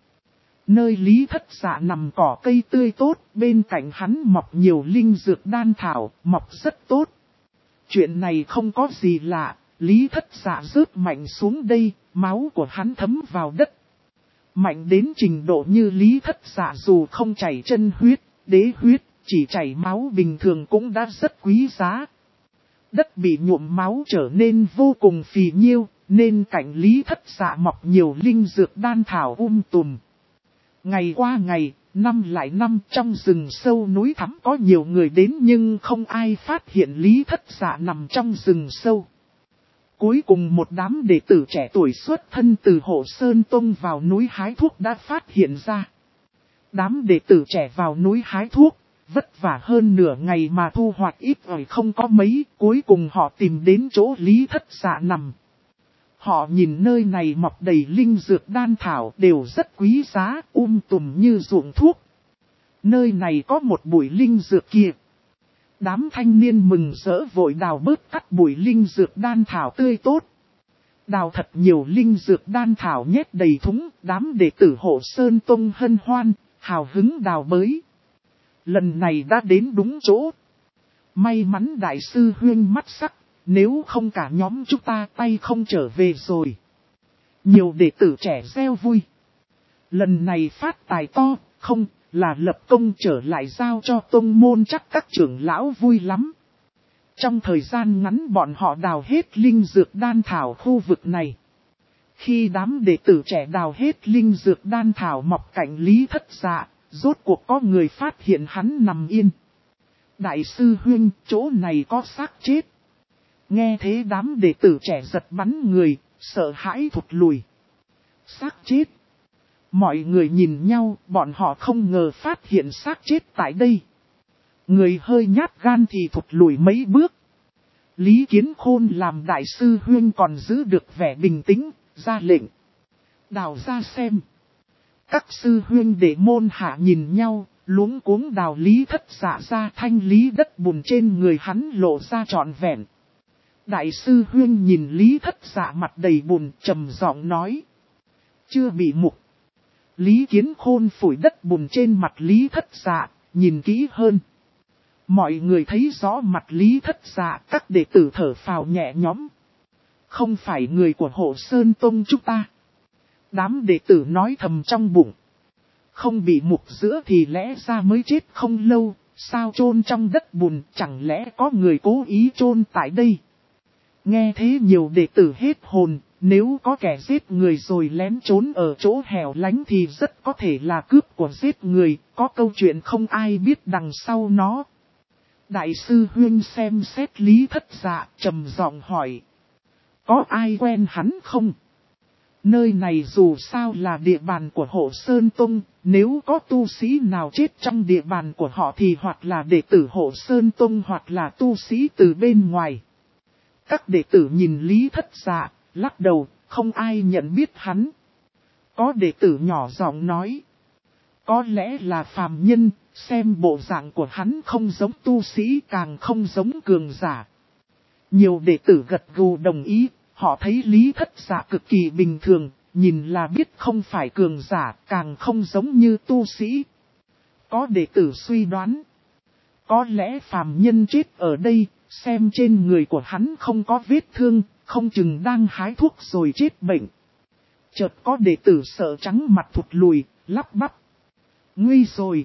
Nơi Lý Thất Dạ nằm cỏ cây tươi tốt, bên cạnh hắn mọc nhiều linh dược đan thảo, mọc rất tốt. Chuyện này không có gì lạ, Lý Thất Dạ rớt mạnh xuống đây, máu của hắn thấm vào đất. Mạnh đến trình độ như Lý Thất Dạ dù không chảy chân huyết, đế huyết, chỉ chảy máu bình thường cũng đã rất quý giá. Đất bị nhuộm máu trở nên vô cùng phì nhiêu, nên cạnh Lý Thất Dạ mọc nhiều linh dược đan thảo tùm. Ngày qua ngày, năm lại năm, trong rừng sâu núi thẳm có nhiều người đến nhưng không ai phát hiện Lý Thất Dạ nằm trong rừng sâu. Cuối cùng một đám đệ tử trẻ tuổi xuất thân từ Hộ Sơn Tông vào núi hái thuốc đã phát hiện ra. Đám đệ tử trẻ vào núi hái thuốc, vất vả hơn nửa ngày mà thu hoạch ít ỏi không có mấy, cuối cùng họ tìm đến chỗ Lý Thất Dạ nằm. Họ nhìn nơi này mọc đầy linh dược đan thảo đều rất quý giá, tùm như ruộng thuốc. Nơi này có một bụi linh dược kia. Đám thanh niên mừng rỡ vội đào bớt cắt bụi linh dược đan thảo tươi tốt. Đào thật nhiều linh dược đan thảo nhét đầy thúng, đám đệ tử Hộ Sơn Tông hân hoan, hào hứng đào bới. Lần này đã đến đúng chỗ. May mắn đại sư huynh mắt sắc, nếu không cả nhóm chúng ta tay không trở về rồi. Nhiều đệ tử trẻ reo vui. Lần này phát tài to, không, là lập công trở lại giao cho tông môn chắc các trưởng lão vui lắm. Trong thời gian ngắn bọn họ đào hết linh dược đan thảo khu vực này. Khi đám đệ tử trẻ đào hết linh dược đan thảo mọc cạnh Lý Thất Dạ, rốt cuộc có người phát hiện hắn nằm yên. Đại sư huynh, chỗ này có xác chết. Nghe thế đám đệ tử trẻ giật bắn người, sợ hãi thụt lùi. Xác chết. Mọi người nhìn nhau, bọn họ không ngờ phát hiện xác chết tại đây. Người hơi nhát gan thì thụt lùi mấy bước. Lý Kiến Khôn làm đại sư huynh còn giữ được vẻ bình tĩnh, ra lệnh. Đào ra xem. Các sư huynh đệ môn hạ nhìn nhau, luống cuống đào Lý Thất Dạ ra, thanh lý đất bùn trên người hắn lộ ra trọn vẹn. Đại sư huynh nhìn Lý Thất Dạ mặt đầy bùn, trầm giọng nói. Chưa bị mục. Lý Kiến Khôn phủi đất bùn trên mặt Lý Thất Dạ, nhìn kỹ hơn. Mọi người thấy rõ mặt Lý Thất Dạ, các đệ tử thở phào nhẹ nhõm. Không phải người của Hộ Sơn Tông chúng ta. Đám đệ tử nói thầm trong bụng. Không bị mục giữa thì lẽ ra mới chết không lâu, sao chôn trong đất bùn, chẳng lẽ có người cố ý chôn tại đây. Nghe thế nhiều đệ tử hết hồn, nếu có kẻ giết người rồi lén trốn ở chỗ hẻo lánh thì rất có thể là cướp của giết người, có câu chuyện không ai biết đằng sau nó. Đại sư huynh xem xét Lý Thất Dạ, trầm giọng hỏi. Có ai quen hắn không? Nơi này dù sao là địa bàn của Hộ Sơn Tông, nếu có tu sĩ nào chết trong địa bàn của họ thì hoặc là đệ tử Hộ Sơn Tông hoặc là tu sĩ từ bên ngoài. Các đệ tử nhìn Lý Thất Dạ, lắc đầu, không ai nhận biết hắn. Có đệ tử nhỏ giọng nói. Có lẽ là phàm nhân, xem bộ dạng của hắn không giống tu sĩ càng không giống cường giả. Nhiều đệ tử gật gù đồng ý, họ thấy Lý Thất Dạ cực kỳ bình thường, nhìn là biết không phải cường giả, càng không giống như tu sĩ. Có đệ tử suy đoán. Có lẽ phàm nhân chết ở đây, xem trên người của hắn không có vết thương, không chừng đang hái thuốc rồi chết bệnh. Chợt có đệ tử sợ trắng mặt thụt lùi, lắp bắp. Nguy rồi,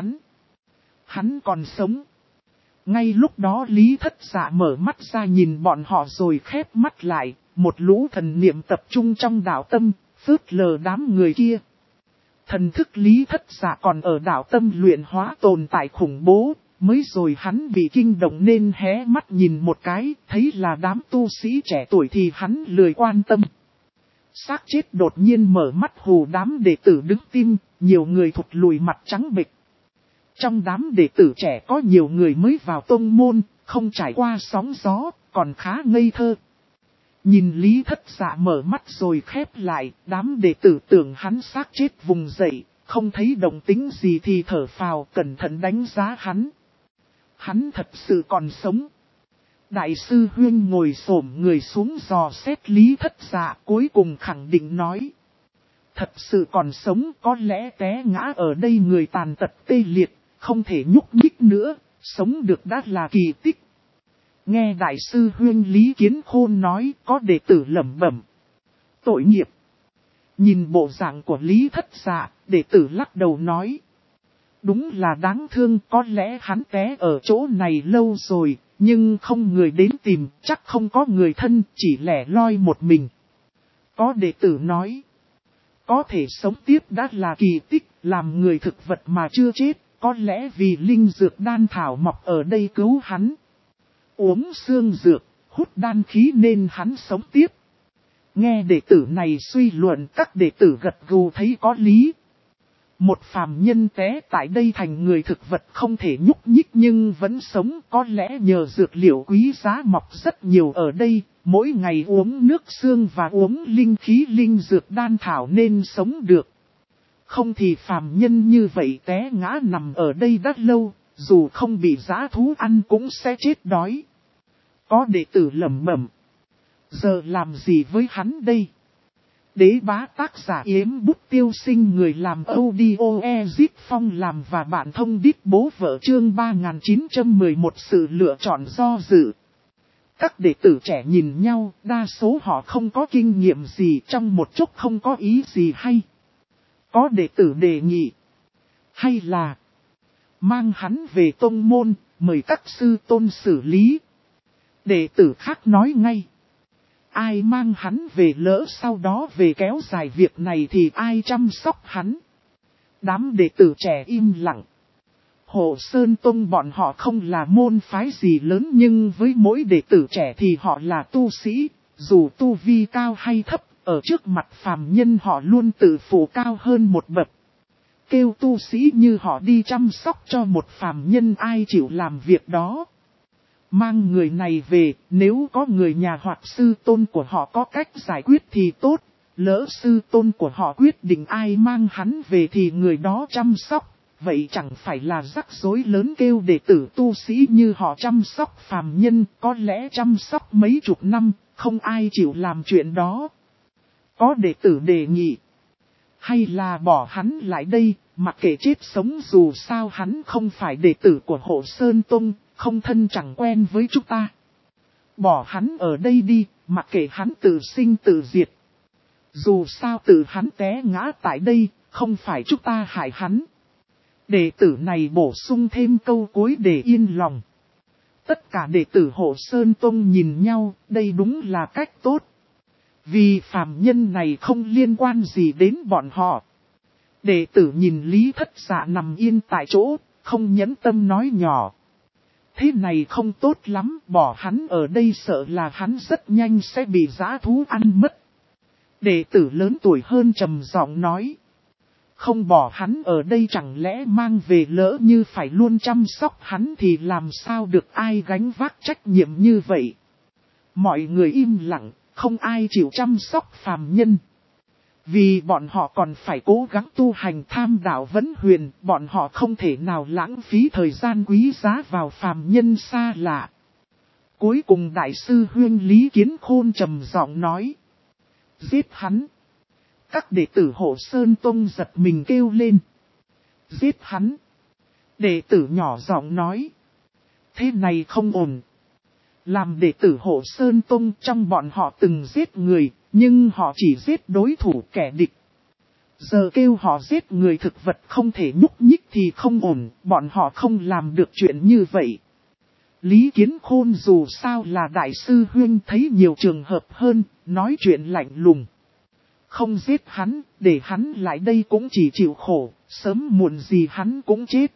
hắn còn sống. Ngay lúc đó Lý Thất Dạ mở mắt ra nhìn bọn họ rồi khép mắt lại, một lũ thần niệm tập trung trong đạo tâm, phớt lờ đám người kia. Thần thức Lý Thất Dạ còn ở đạo tâm luyện hóa tồn tại khủng bố, mới rồi hắn bị kinh động nên hé mắt nhìn một cái, thấy là đám tu sĩ trẻ tuổi thì hắn lười quan tâm. Xác chết đột nhiên mở mắt hù đám đệ tử đứng tim, nhiều người thụt lùi mặt trắng bệch. Trong đám đệ tử trẻ có nhiều người mới vào tông môn, không trải qua sóng gió, còn khá ngây thơ. Nhìn Lý Thất Dạ mở mắt rồi khép lại, đám đệ tử tưởng hắn xác chết vùng dậy, không thấy động tĩnh gì thì thở phào cẩn thận đánh giá hắn. Hắn thật sự còn sống. Đại sư Huyên ngồi xổm người xuống dò xét Lý Thất Dạ, cuối cùng khẳng định nói. Thật sự còn sống, có lẽ té ngã ở đây người tàn tật tê liệt, không thể nhúc nhích nữa, sống được đã là kỳ tích. Nghe Đại sư Huyên Lý Kiến Khôn nói, có đệ tử lẩm bẩm. Tội nghiệp. Nhìn bộ dạng của Lý Thất Dạ, đệ tử lắc đầu nói. Đúng là đáng thương, có lẽ hắn té ở chỗ này lâu rồi, nhưng không người đến tìm, chắc không có người thân, chỉ lẻ loi một mình. Có đệ tử nói. Có thể sống tiếp đã là kỳ tích, làm người thực vật mà chưa chết, có lẽ vì linh dược đan thảo mọc ở đây cứu hắn. Uống xương dược, hút đan khí nên hắn sống tiếp. Nghe đệ tử này suy luận, các đệ tử gật gù thấy có lý. Một phàm nhân té tại đây thành người thực vật không thể nhúc nhích nhưng vẫn sống, có lẽ nhờ dược liệu quý giá mọc rất nhiều ở đây, mỗi ngày uống nước xương và uống linh khí linh dược đan thảo nên sống được. Không thì phàm nhân như vậy té ngã nằm ở đây đã lâu, dù không bị dã thú ăn cũng sẽ chết đói. Có đệ tử lẩm bẩm. Giờ làm gì với hắn đây? Đế bá tác giả Yếm Bút Tiêu Sinh, người làm audio Ezip Phong làm và bạn thông đít bố vợ, chương 3911 sự lựa chọn do dự. Các đệ tử trẻ nhìn nhau, đa số họ không có kinh nghiệm gì, trong một chút không có ý gì hay. Có đệ tử đề nghị. Hay là mang hắn về tông môn, mời các sư tôn xử lý. Đệ tử khác nói ngay. Ai mang hắn về, lỡ sau đó về kéo dài việc này thì ai chăm sóc hắn? Đám đệ tử trẻ im lặng. Hộ Sơn Tông bọn họ không là môn phái gì lớn, nhưng với mỗi đệ tử trẻ thì họ là tu sĩ, dù tu vi cao hay thấp, ở trước mặt phàm nhân họ luôn tự phụ cao hơn một bậc. Kêu tu sĩ như họ đi chăm sóc cho một phàm nhân, ai chịu làm việc đó? Mang người này về, nếu có người nhà hoặc sư tôn của họ có cách giải quyết thì tốt, lỡ sư tôn của họ quyết định ai mang hắn về thì người đó chăm sóc, vậy chẳng phải là rắc rối lớn. Kêu đệ tử tu sĩ như họ chăm sóc phàm nhân, có lẽ chăm sóc mấy chục năm, không ai chịu làm chuyện đó. Có đệ tử đề nghị. Hay là bỏ hắn lại đây, mặc kệ chết sống, dù sao hắn không phải đệ tử của Hộ Sơn Tông, không thân chẳng quen với chúng ta. Bỏ hắn ở đây đi, mặc kệ hắn tự sinh tự diệt. Dù sao tự hắn té ngã tại đây, không phải chúng ta hại hắn. Đệ tử này bổ sung thêm câu cuối để yên lòng. Tất cả đệ tử Hộ Sơn Tông nhìn nhau, đây đúng là cách tốt. Vì phàm nhân này không liên quan gì đến bọn họ. Đệ tử nhìn Lý Thất Dạ nằm yên tại chỗ, không nhẫn tâm nói nhỏ. Thế này không tốt lắm, bỏ hắn ở đây sợ là hắn rất nhanh sẽ bị dã thú ăn mất. Đệ tử lớn tuổi hơn trầm giọng nói. Không bỏ hắn ở đây chẳng lẽ mang về, lỡ như phải luôn chăm sóc hắn thì làm sao được, ai gánh vác trách nhiệm như vậy. Mọi người im lặng, không ai chịu chăm sóc phàm nhân. Vì bọn họ còn phải cố gắng tu hành tham đạo vấn huyền, bọn họ không thể nào lãng phí thời gian quý giá vào phàm nhân xa lạ. Cuối cùng Đại sư Huyên Lý Kiến Khôn trầm giọng nói. Giết hắn. Các đệ tử Hộ Sơn Tông giật mình kêu lên. Giết hắn. Đệ tử nhỏ giọng nói. Thế này không ổn. Làm đệ tử Hộ Sơn Tông, trong bọn họ từng giết người, nhưng họ chỉ giết đối thủ kẻ địch. Giờ kêu họ giết người thực vật không thể nhúc nhích thì không ổn, bọn họ không làm được chuyện như vậy. Lý Kiến Khôn dù sao là đại sư Huyên thấy nhiều trường hợp hơn, nói chuyện lạnh lùng. Không giết hắn, để hắn lại đây cũng chỉ chịu khổ, sớm muộn gì hắn cũng chết.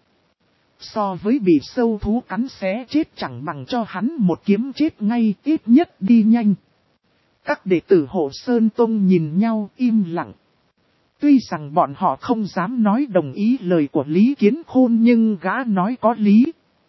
So với bị sâu thú cắn xé chết chẳng bằng cho hắn một kiếm chết ngay, ít nhất đi nhanh. Các đệ tử Hộ Sơn Tông nhìn nhau im lặng. Tuy rằng bọn họ không dám nói đồng ý lời của Lý Kiến Khôn nhưng gã nói có lý.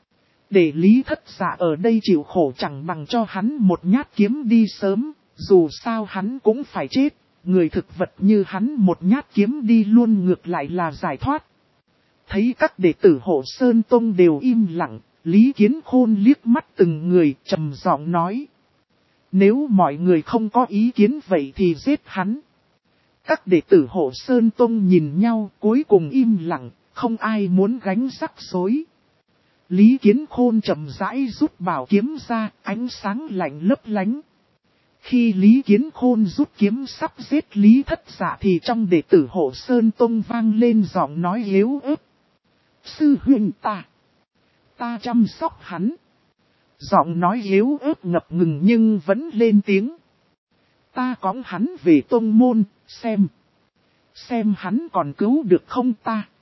Để Lý Thất Dạ ở đây chịu khổ chẳng bằng cho hắn một nhát kiếm đi sớm, dù sao hắn cũng phải chết, người thực vật như hắn một nhát kiếm đi luôn ngược lại là giải thoát. Thấy các đệ tử Hộ Sơn Tông đều im lặng, Lý Kiến Khôn liếc mắt từng người trầm giọng nói. Nếu mọi người không có ý kiến vậy thì giết hắn. Các đệ tử Hộ Sơn Tông nhìn nhau cuối cùng im lặng, không ai muốn gánh rắc rối. Lý Kiến Khôn chậm rãi rút bảo kiếm ra, ánh sáng lạnh lấp lánh. Khi Lý Kiến Khôn rút kiếm sắp giết Lý Thất Dạ thì trong đệ tử Hộ Sơn Tông vang lên giọng nói yếu ớt. Sư huynh ta chăm sóc hắn. Giọng nói yếu ớt ngập ngừng nhưng vẫn lên tiếng. Ta cõng hắn về tông môn, xem hắn còn cứu được không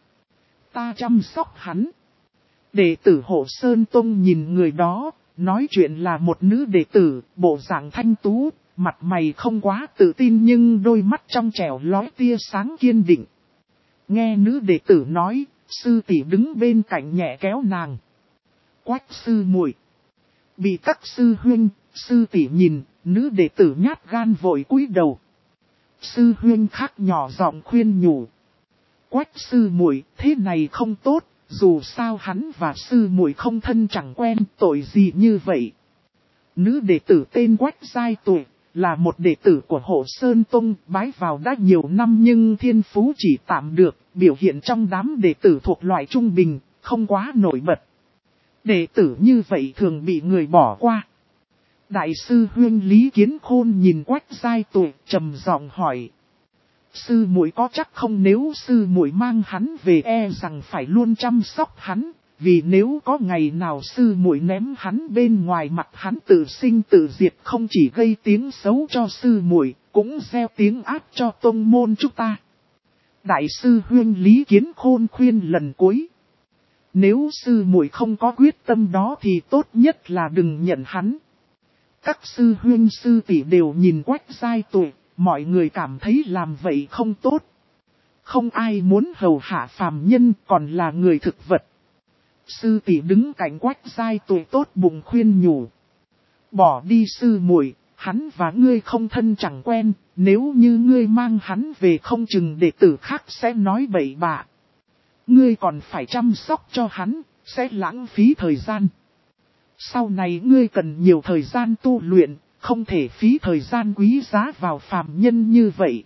ta chăm sóc hắn. Đệ tử Hộ Sơn Tông nhìn người đó, nói chuyện là một nữ đệ tử, bộ dạng thanh tú, mặt mày không quá tự tin nhưng đôi mắt trong trẻo lóe tia sáng kiên định. Nghe nữ đệ tử nói, sư tỷ đứng bên cạnh nhẹ kéo nàng. Quách sư muội. Bị các sư huynh, sư tỷ nhìn, nữ đệ tử nhát gan vội cúi đầu. Sư huynh khác nhỏ giọng khuyên nhủ. Quách sư muội, thế này không tốt, dù sao hắn và sư muội không thân chẳng quen, tội gì như vậy. Nữ đệ tử tên Quách Giai Tuệ, là một đệ tử của Hộ Sơn Tông, bái vào đã nhiều năm nhưng thiên phú chỉ tạm được, biểu hiện trong đám đệ tử thuộc loại trung bình, không quá nổi bật. Đệ tử như vậy thường bị người bỏ qua. Đại sư huynh Lý Kiến Khôn nhìn Quách Giai Tuệ trầm giọng hỏi. Sư muội có chắc không nếu sư muội mang hắn về e rằng phải luôn chăm sóc hắn, vì nếu có ngày nào sư muội ném hắn bên ngoài mặt hắn tự sinh tự diệt không chỉ gây tiếng xấu cho sư muội, cũng gieo tiếng ác cho tông môn chúng ta. Đại sư huynh Lý Kiến Khôn khuyên lần cuối. Nếu sư muội không có quyết tâm đó thì tốt nhất là đừng nhận hắn. Các sư huynh sư tỷ đều nhìn Quách Giai Tuệ, mọi người cảm thấy làm vậy không tốt. Không ai muốn hầu hạ phàm nhân còn là người thực vật. Sư tỷ đứng cạnh Quách Giai Tuệ tốt bụng khuyên nhủ. Bỏ đi sư muội, hắn và ngươi không thân chẳng quen, nếu như ngươi mang hắn về không chừng đệ tử khác sẽ nói bậy bạ. Ngươi còn phải chăm sóc cho hắn, sẽ lãng phí thời gian. Sau này ngươi cần nhiều thời gian tu luyện, không thể phí thời gian quý giá vào phàm nhân như vậy.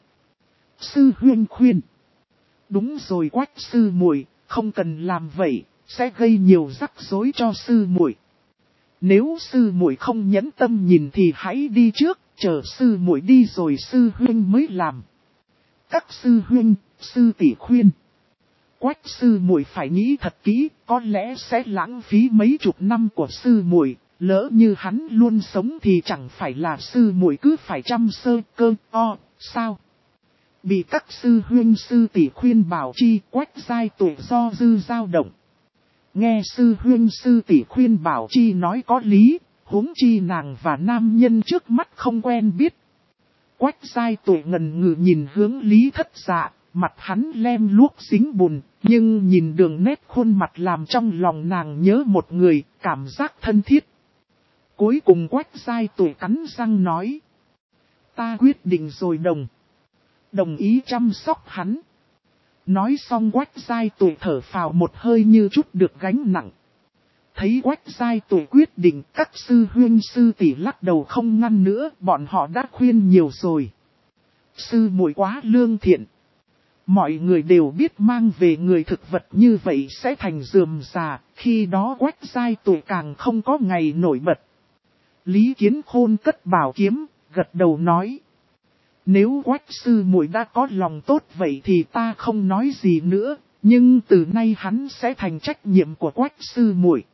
Sư huynh khuyên. Đúng rồi Quách sư muội, không cần làm vậy, sẽ gây nhiều rắc rối cho sư muội. Nếu sư muội không nhẫn tâm nhìn thì hãy đi trước, chờ sư muội đi rồi sư huynh mới làm. Các sư huynh, sư tỷ khuyên. Quách sư muội phải nghĩ thật kỹ, có lẽ sẽ lãng phí mấy chục năm của sư muội, lỡ như hắn luôn sống thì chẳng phải là sư muội cứ phải chăm sơ cơ sao? Bị các sư huynh sư tỷ khuyên bảo chi Quách Giai Tuệ do dư dao động. Nghe sư huynh sư tỷ khuyên bảo chi nói có lý, huống chi nàng và nam nhân trước mắt không quen biết. Quách Giai Tuệ ngần ngừ nhìn hướng Lý Thất Dạ, mặt hắn lem luốc dính bùn, nhưng nhìn đường nét khuôn mặt làm trong lòng nàng nhớ một người, cảm giác thân thiết. Cuối cùng Quách Giai Tuệ cắn răng nói. Ta quyết định rồi đồng ý chăm sóc hắn. Nói xong Quách Giai Tuệ thở phào một hơi như chút được gánh nặng. Thấy Quách Giai Tuệ quyết định, các sư huynh sư tỷ lắc đầu không ngăn nữa, bọn họ đã khuyên nhiều rồi. Sư muội quá lương thiện. Mọi người đều biết mang về người thực vật như vậy sẽ thành rườm rà, khi đó Quách Giai Tuệ càng không có ngày nổi bật. Lý Kiến Khôn cất bảo kiếm, gật đầu nói. Nếu Quách sư muội đã có lòng tốt vậy thì ta không nói gì nữa, nhưng từ nay hắn sẽ thành trách nhiệm của Quách sư muội.